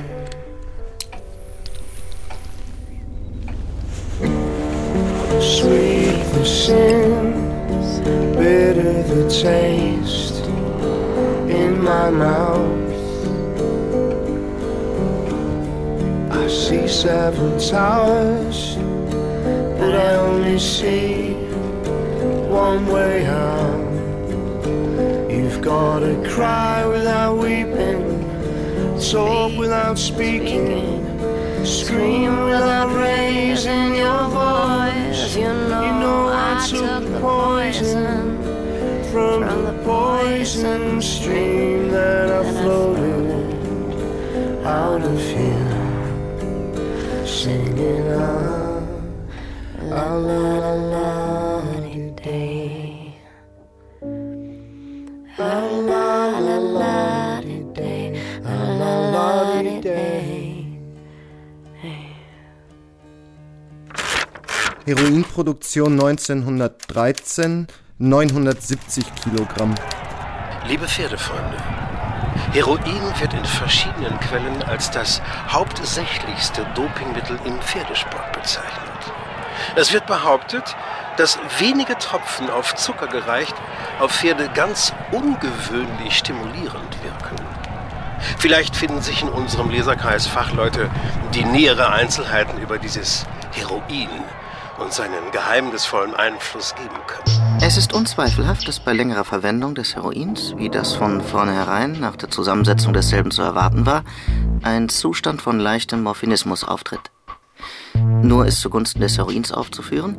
Sweet the sin, bitter the taste in my mouth. I see 7 towers, but I only see one way out. You've gotta cry without weeping, talk without speaking, scream without raising your voice. You know I took the poison from the poison stream that I floated out of here, singing la la la la day, la la la la day, la la la day.
Heroinproduktion 1913, 970 Kilogramm.
Liebe Pferdefreunde, Heroin wird in verschiedenen Quellen als das hauptsächlichste Dopingmittel im Pferdesport bezeichnet. Es wird behauptet, dass wenige Tropfen auf Zucker gereicht auf Pferde ganz ungewöhnlich stimulierend wirken. Vielleicht finden sich in unserem Leserkreis Fachleute, die nähere Einzelheiten über dieses Heroin und seinen geheimnisvollen Einfluss geben können.
Es ist unzweifelhaft, dass bei längerer Verwendung des Heroins, wie das von vornherein nach der Zusammensetzung desselben zu erwarten war, ein Zustand von leichtem Morphinismus auftritt. Nur ist zugunsten des Heroins aufzuführen,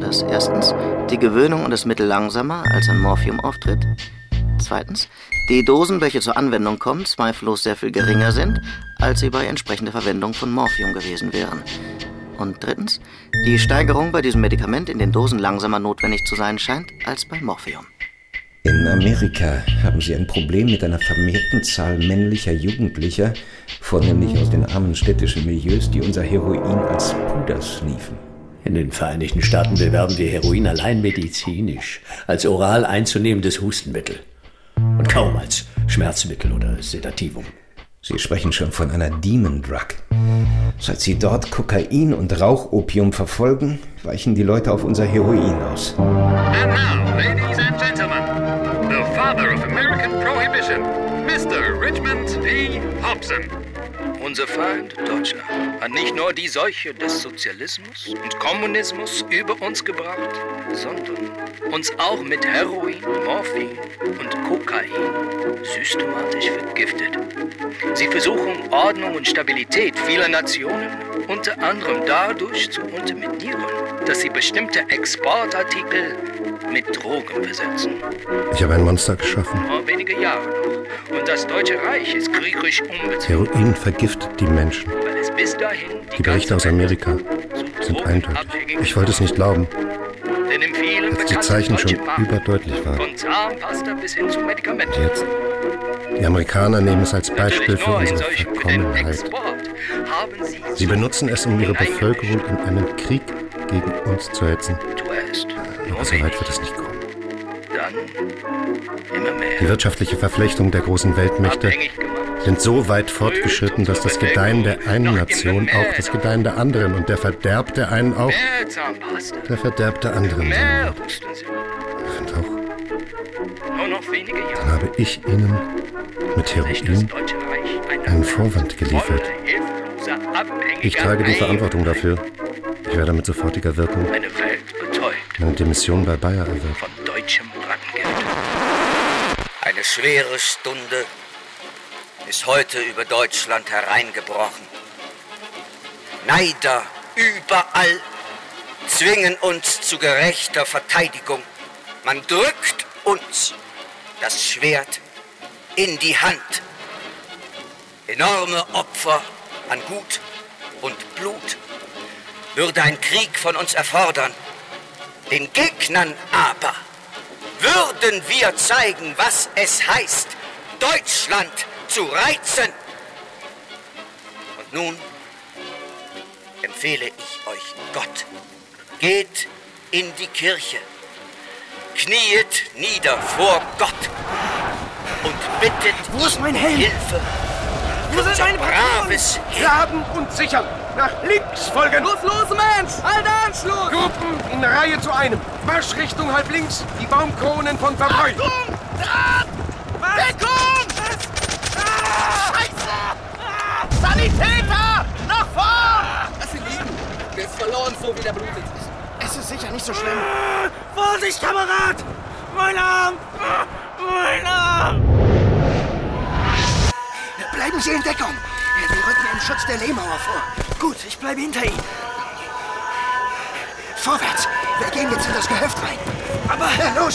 dass erstens die Gewöhnung an das Mittel langsamer als an Morphium auftritt. Zweitens, die Dosen, welche zur Anwendung kommen, zweifellos sehr viel geringer sind, als sie bei entsprechender Verwendung von Morphium gewesen wären. Und drittens, die Steigerung bei diesem Medikament in den Dosen langsamer notwendig zu sein scheint als bei Morphium.
In Amerika haben sie ein Problem mit einer vermehrten Zahl männlicher Jugendlicher, vornehmlich aus den armen städtischen Milieus, die unser Heroin als Puder sniefen.
In den Vereinigten Staaten bewerben wir Heroin allein medizinisch, als oral einzunehmendes Hustenmittel und kaum als Schmerzmittel oder Sedativum.
Sie sprechen schon von einer Demon Drug. Seit Sie dort Kokain und Rauchopium verfolgen, weichen die Leute auf unser Heroin aus.
And now, ladies and gentlemen, the father of American Prohibition, Mr. Richmond P. Hobson.
Unser Feind, Deutschland, hat nicht nur die Seuche des Sozialismus und Kommunismus über uns gebracht, sondern uns auch mit Heroin, Morphin und Kokain systematisch vergiftet. Sie versuchen, Ordnung und Stabilität vieler Nationen unter anderem dadurch zu unterminieren, dass sie bestimmte Exportartikel mit Drogen besetzen.
Ich habe ein Monster geschaffen.
Vor wenige Jahre noch. Und das Deutsche Reich ist kriegerisch umgezogen.
Heroin vergiftet die Menschen.
Weil es bis dahin
Die Berichte aus Amerika sind eindeutig. Ich wollte es nicht glauben,
denn in vielen
als die Zeichen schon
Marken
überdeutlich waren.
von Zahnpasta bis hin zu Medikamenten.
Und jetzt? Die Amerikaner nehmen es als Beispiel für unsere Verkommenheit. Sie benutzen es, um ihre Bevölkerung in einen Krieg gegen uns zu hetzen. Aber so weit wird es nicht kommen. Die wirtschaftliche Verflechtung der großen Weltmächte sind so weit fortgeschritten, dass das Gedeihen der einen Nation auch das Gedeihen der anderen und der Verderb der einen auch der Verderb der anderen sein wird. Und auch dann habe ich ihnen mit Heroin einen Vorwand geliefert. Ich trage die Verantwortung dafür. Ich werde mit sofortiger Wirkung meine Demission bei Bayer erwirken.
Eine schwere Stunde ist heute über Deutschland hereingebrochen. Neider überall zwingen uns zu gerechter Verteidigung. Man drückt uns das Schwert in die Hand. Enorme Opfer an Gut und Blut würde ein Krieg von uns erfordern. Den Gegnern aber würden wir zeigen, was es heißt, Deutschland zu reizen. Und nun empfehle ich euch Gott. Geht in die Kirche, kniet nieder vor Gott und bittet
Wo ist mein Helm?
Hilfe.
Wo sind meine
braves
Graben und sichern! Nach links folgen! Los, Mensch! Alter Anschluss! Gruppen in Reihe zu einem. Marsch Richtung halb links. Die Baumkronen von Verbreu. Deckung!
Scheiße! Sanitäter! Nach vorn!
Lass ihn liegen. Der ist verloren, so wie der blutet. Es ist sicher nicht so schlimm.
Vorsicht, Kamerad! Mein Arm! Mein Arm!
Bleiben Sie in Deckung. Wir rücken im Schutz der Lehmauer vor.
Gut, ich bleibe hinter Ihnen.
Vorwärts. Wir gehen jetzt in das Gehöft rein.
Aber...
Los!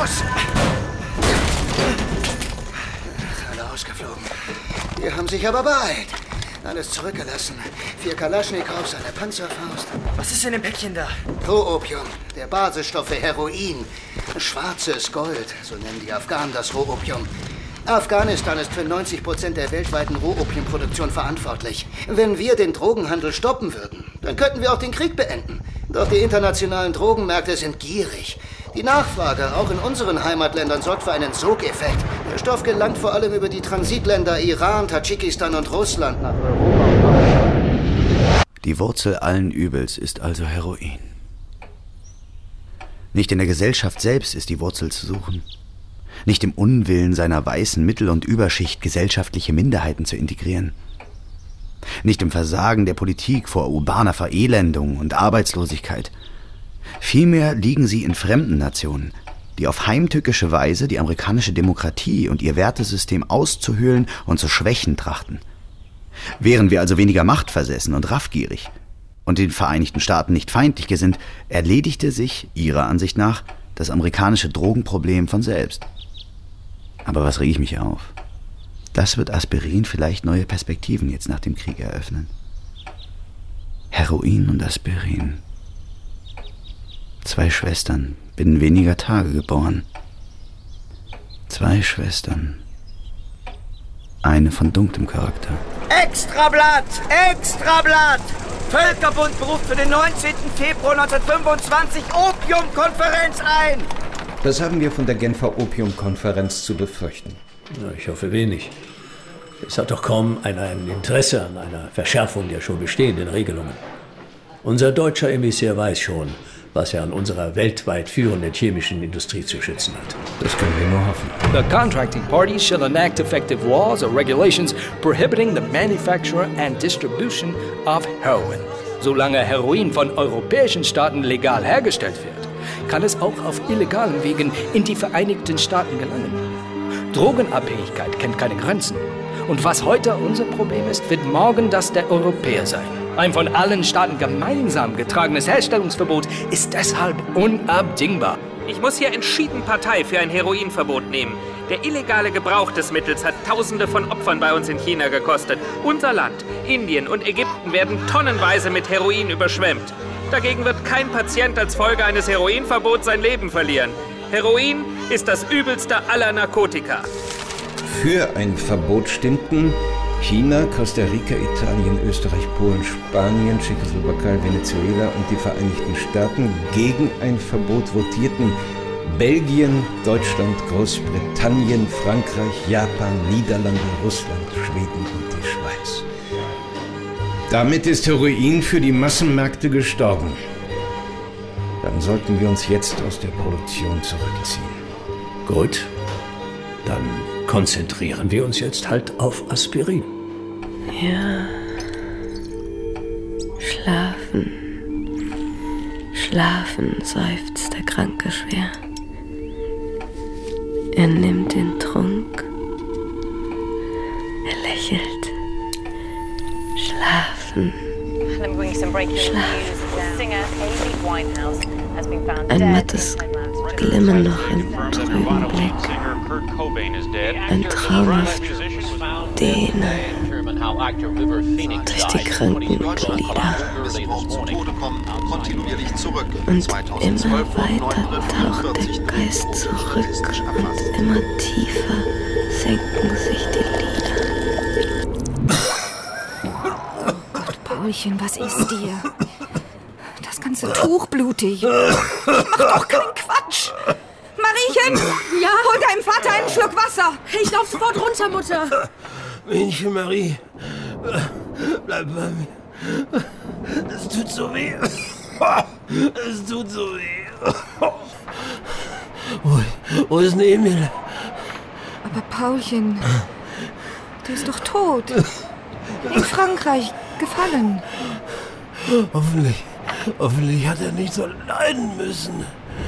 Alle ausgeflogen. Die haben sich aber beeilt. Alles zurückgelassen. 4 Kalaschnikows, eine Panzerfaust.
Was ist in dem Päckchen da?
Rohopium, der Basisstoff für Heroin. Schwarzes Gold, so nennen die Afghanen das Rohopium. Afghanistan ist für 90% der weltweiten Rohopiumproduktion verantwortlich. Wenn wir den Drogenhandel stoppen würden, dann könnten wir auch den Krieg beenden. Doch die internationalen Drogenmärkte sind gierig. Die Nachfrage, auch in unseren Heimatländern, sorgt für einen Sogeffekt. Der Stoff gelangt vor allem über die Transitländer Iran, Tadschikistan und Russland nach Europa.
Die Wurzel allen Übels ist also Heroin. Nicht in der Gesellschaft selbst ist die Wurzel zu suchen. Nicht im Unwillen seiner weißen Mittel- und Überschicht gesellschaftliche Minderheiten zu integrieren. Nicht im Versagen der Politik vor urbaner Verelendung und Arbeitslosigkeit. Vielmehr liegen sie in fremden Nationen, die auf heimtückische Weise die amerikanische Demokratie und ihr Wertesystem auszuhöhlen und zu schwächen trachten. Wären wir also weniger machtversessen und raffgierig, und den Vereinigten Staaten nicht feindlich gesinnt, erledigte sich, ihrer Ansicht nach, das amerikanische Drogenproblem von selbst. Aber was reg ich mich auf? Das wird Aspirin vielleicht neue Perspektiven jetzt nach dem Krieg eröffnen. Heroin und Aspirin. 2 Schwestern, binnen weniger Tage geboren. 2 Schwestern. Eine von dunklem Charakter.
Extrablatt! Extrablatt! Völkerbund beruft für den 19. Februar 1925 Opiumkonferenz ein!
Das haben wir von der Genfer Opiumkonferenz zu befürchten.
Ich hoffe wenig. Es hat doch kaum ein Interesse an einer Verschärfung der schon bestehenden Regelungen. Unser deutscher Emissär weiß schon, was er an unserer weltweit führenden chemischen Industrie zu schützen hat.
Das können wir nur hoffen.
The contracting parties shall enact effective laws or regulations prohibiting the manufacture and distribution of heroin. Solange Heroin von europäischen Staaten legal hergestellt wird, kann es auch auf illegalen Wegen in die Vereinigten Staaten gelangen. Drogenabhängigkeit kennt keine Grenzen. Und was heute unser Problem ist, wird morgen das der Europäer sein. Ein von allen Staaten gemeinsam getragenes Herstellungsverbot ist deshalb unabdingbar.
Ich muss hier entschieden Partei für ein Heroinverbot nehmen. Der illegale Gebrauch des Mittels hat Tausende von Opfern bei uns in China gekostet. Unser Land, Indien und Ägypten werden tonnenweise mit Heroin überschwemmt. Dagegen wird kein Patient als Folge eines Heroinverbots sein Leben verlieren. Heroin ist das übelste aller Narkotika.
Für ein Verbot stimmten China, Costa Rica, Italien, Österreich, Polen, Spanien, Tschechoslowakei, Venezuela und die Vereinigten Staaten. Gegen ein Verbot votierten Belgien, Deutschland, Großbritannien, Frankreich, Japan, Niederlande, Russland, Schweden und die Schweiz. Damit ist Heroin für die Massenmärkte gestorben. Dann sollten wir uns jetzt aus der Produktion zurückziehen.
Gut, dann konzentrieren wir uns jetzt halt auf Aspirin.
Ja. Schlafen. Schlafen, seufzt der Kranke schwer. Er nimmt den Trunk. Er lächelt. Schlafen. Ein mattes Glimmen noch im trüben Blick. Ein traumhaft Dehnen durch die kranken Glieder. Und immer weiter taucht der Geist zurück und immer tiefer senken sich die Lider.
Oh Gott, Paulchen, was ist dir? Das ganze Tuch blutig. Mach doch keinen Quatsch! Mariechen!
Ja?
Hol deinem Vater einen Schluck Wasser!
Ich lauf sofort runter, Mutter!
Mädchen Marie, bleib bei mir. Es tut so weh. Es tut so weh. Wo ist denn Emil?
Aber Paulchen, der ist doch tot. In Frankreich, gefallen.
Hoffentlich hat er nicht so leiden müssen.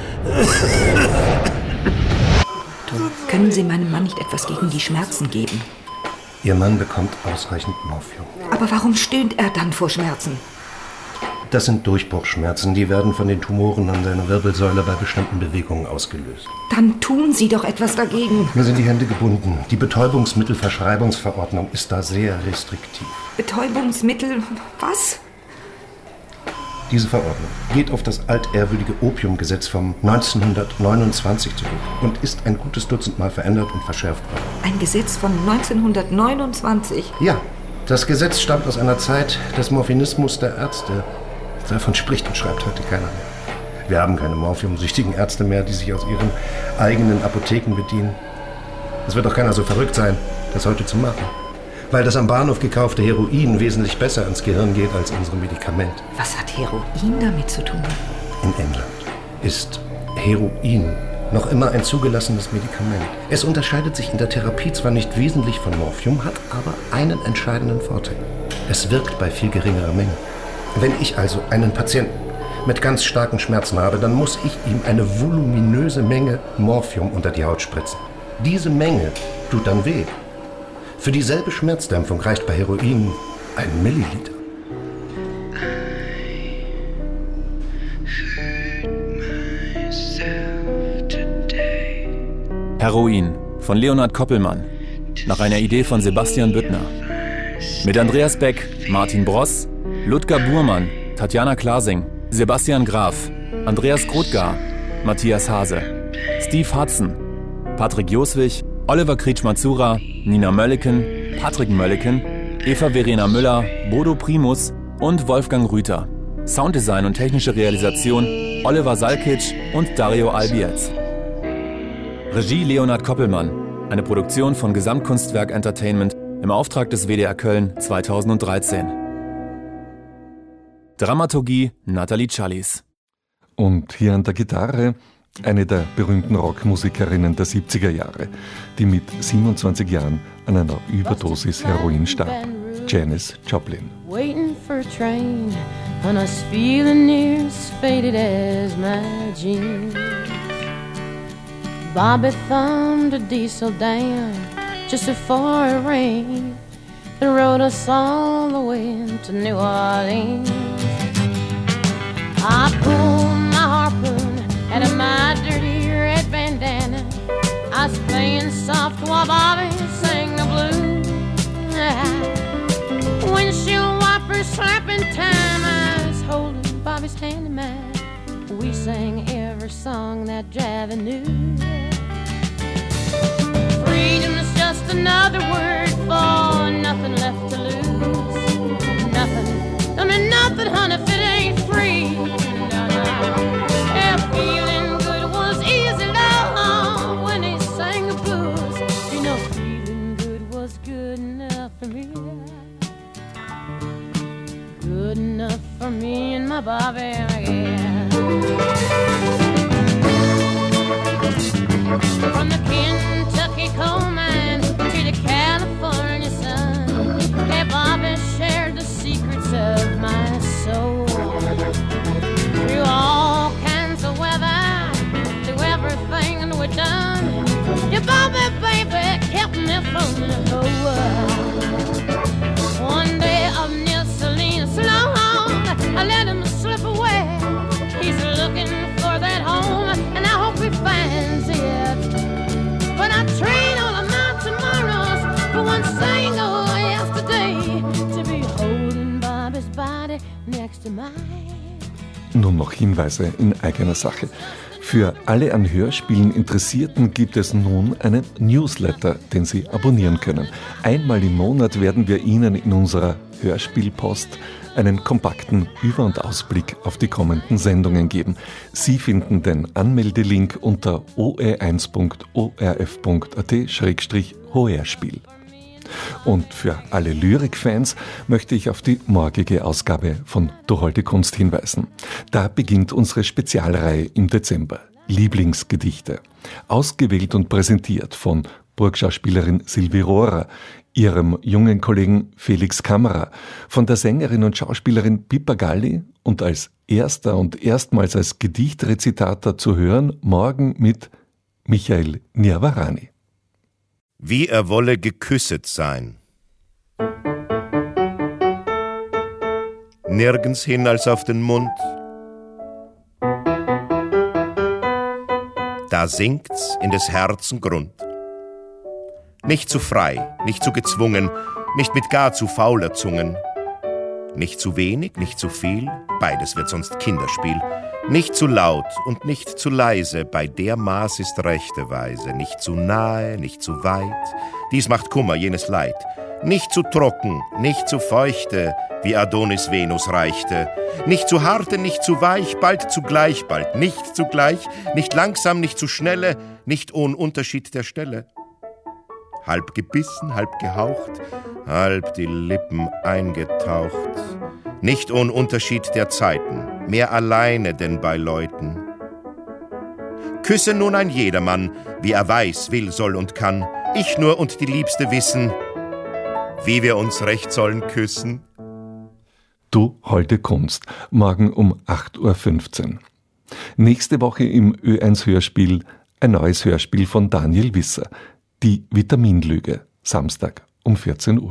Können Sie meinem Mann nicht etwas gegen die Schmerzen geben?
Ihr Mann bekommt ausreichend Morphium.
Aber warum stöhnt er dann vor Schmerzen?
Das sind Durchbruchsschmerzen, die werden von den Tumoren an seiner Wirbelsäule bei bestimmten Bewegungen ausgelöst.
Dann tun Sie doch etwas dagegen.
Mir sind die Hände gebunden. Die Betäubungsmittelverschreibungsverordnung ist da sehr restriktiv.
Betäubungsmittel, was?
Diese Verordnung geht auf das altehrwürdige Opiumgesetz vom 1929 zurück und ist ein gutes Dutzend Mal verändert und verschärft worden.
Ein Gesetz von 1929?
Ja, das Gesetz stammt aus einer Zeit des Morphinismus der Ärzte. Davon spricht und schreibt heute keiner mehr. Wir haben keine morphiumsüchtigen Ärzte mehr, die sich aus ihren eigenen Apotheken bedienen. Es wird doch keiner so verrückt sein, das heute zu machen. Weil das am Bahnhof gekaufte Heroin wesentlich besser ins Gehirn geht als unsere Medikamente.
Was hat Heroin damit zu tun?
In England ist Heroin noch immer ein zugelassenes Medikament. Es unterscheidet sich in der Therapie zwar nicht wesentlich von Morphium, hat aber einen entscheidenden Vorteil. Es wirkt bei viel geringerer Menge. Wenn ich also einen Patienten mit ganz starken Schmerzen habe, dann muss ich ihm eine voluminöse Menge Morphium unter die Haut spritzen. Diese Menge tut dann weh. Für dieselbe Schmerzdämpfung reicht bei Heroin 1 Milliliter.
Heroin von Leonhard Koppelmann, nach einer Idee von Sebastian Büttner. Mit Andreas Beck, Martin Bross, Ludger Burmann, Tatjana Klasing, Sebastian Graf, Andreas Grotgar, Matthias Hase, Steve Hudson, Patrick Joswig, Oliver Kretschmer-Zura, Nina Mölleken, Patrick Mölleken, Eva Verena Müller, Bodo Primus und Wolfgang Rüther. Sounddesign und technische Realisation Oliver Salkic und Dario Albiez. Regie Leonhard Koppelmann, eine Produktion von Gesamtkunstwerk Entertainment im Auftrag des WDR Köln 2013. Dramaturgie Nathalie Challis.
Und hier an der Gitarre eine der berühmten Rockmusikerinnen der 70er Jahre, die mit 27 Jahren an einer Überdosis Heroin starb, Janis Joplin.
Waiting for a train, and I was feeling near as faded as my jeans. Bobby thumbed a diesel down just before it rained and rode us all the way to New Orleans. I pulled my harpoon out of my dirty red bandana. I was playing soft while Bobby sang the blues. Windshield wipers slapping time, I was holding Bobby's hand in mine. We sang every song that Javi knew. Freedom's just another word for nothing left to lose. Nothing, I mean nothing, honey, if it ain't free. Yeah, feeling good was easy, love, when he sang the blues. You know, feeling good was good enough for me. Good enough for me and my Bobby, yeah. From the Kentucky coal mine to the California sun, yeah, Bobby shared the secrets of my soul. Through all kinds of weather, through everything we've done, yeah, Bobby, baby, kept me from the whole world. One day up near Salinas, long, I let him slip away. He's looking for that home, and I hope he finds it. But I trade all of my tomorrows for one single yesterday, to be holding Bobby's body next to mine.
Nun noch Hinweise in eigener Sache. Für alle an Hörspielen Interessierten gibt es nun einen Newsletter, den Sie abonnieren können. Einmal im Monat werden wir Ihnen in unserer Hörspielpost einen kompakten Über- und Ausblick auf die kommenden Sendungen geben. Sie finden den Anmeldelink unter oe1.orf.at/Hörspiel. Und für alle Lyrikfans möchte ich auf die morgige Ausgabe von Du Holde Kunst hinweisen. Da beginnt unsere Spezialreihe im Dezember. Lieblingsgedichte. Ausgewählt und präsentiert von Burgschauspielerin Sylvie Rohrer, ihrem jungen Kollegen Felix Kammerer, von der Sängerin und Schauspielerin Pippa Galli und als erster und erstmals als Gedichtrezitator zu hören, morgen mit Michael Niavarani.
Wie er wolle geküsset sein. Nirgends hin als auf den Mund. Da sinkt's in des Herzen Grund. Nicht zu frei, nicht zu gezwungen, nicht mit gar zu fauler Zungen. Nicht zu wenig, nicht zu viel, beides wird sonst Kinderspiel. Nicht zu laut und nicht zu leise, bei der Maß ist rechte Weise. Nicht zu nahe, nicht zu weit, dies macht Kummer, jenes Leid. Nicht zu trocken, nicht zu feuchte, wie Adonis Venus reichte. Nicht zu harte, nicht zu weich, bald zugleich, bald nicht zugleich. Nicht langsam, nicht zu schnelle, nicht ohne Unterschied der Stelle. Halb gebissen, halb gehaucht, halb die Lippen eingetaucht. Nicht ohne Unterschied der Zeiten, mehr alleine denn bei Leuten. Küsse nun ein jedermann, wie er weiß, will, soll und kann. Ich nur und die Liebste wissen, wie wir uns recht sollen küssen.
Du Holde Kunst, morgen um 8.15 Uhr. Nächste Woche im Ö1 Hörspiel ein neues Hörspiel von Daniel Wisser, Die Vitaminlüge, Samstag um 14 Uhr.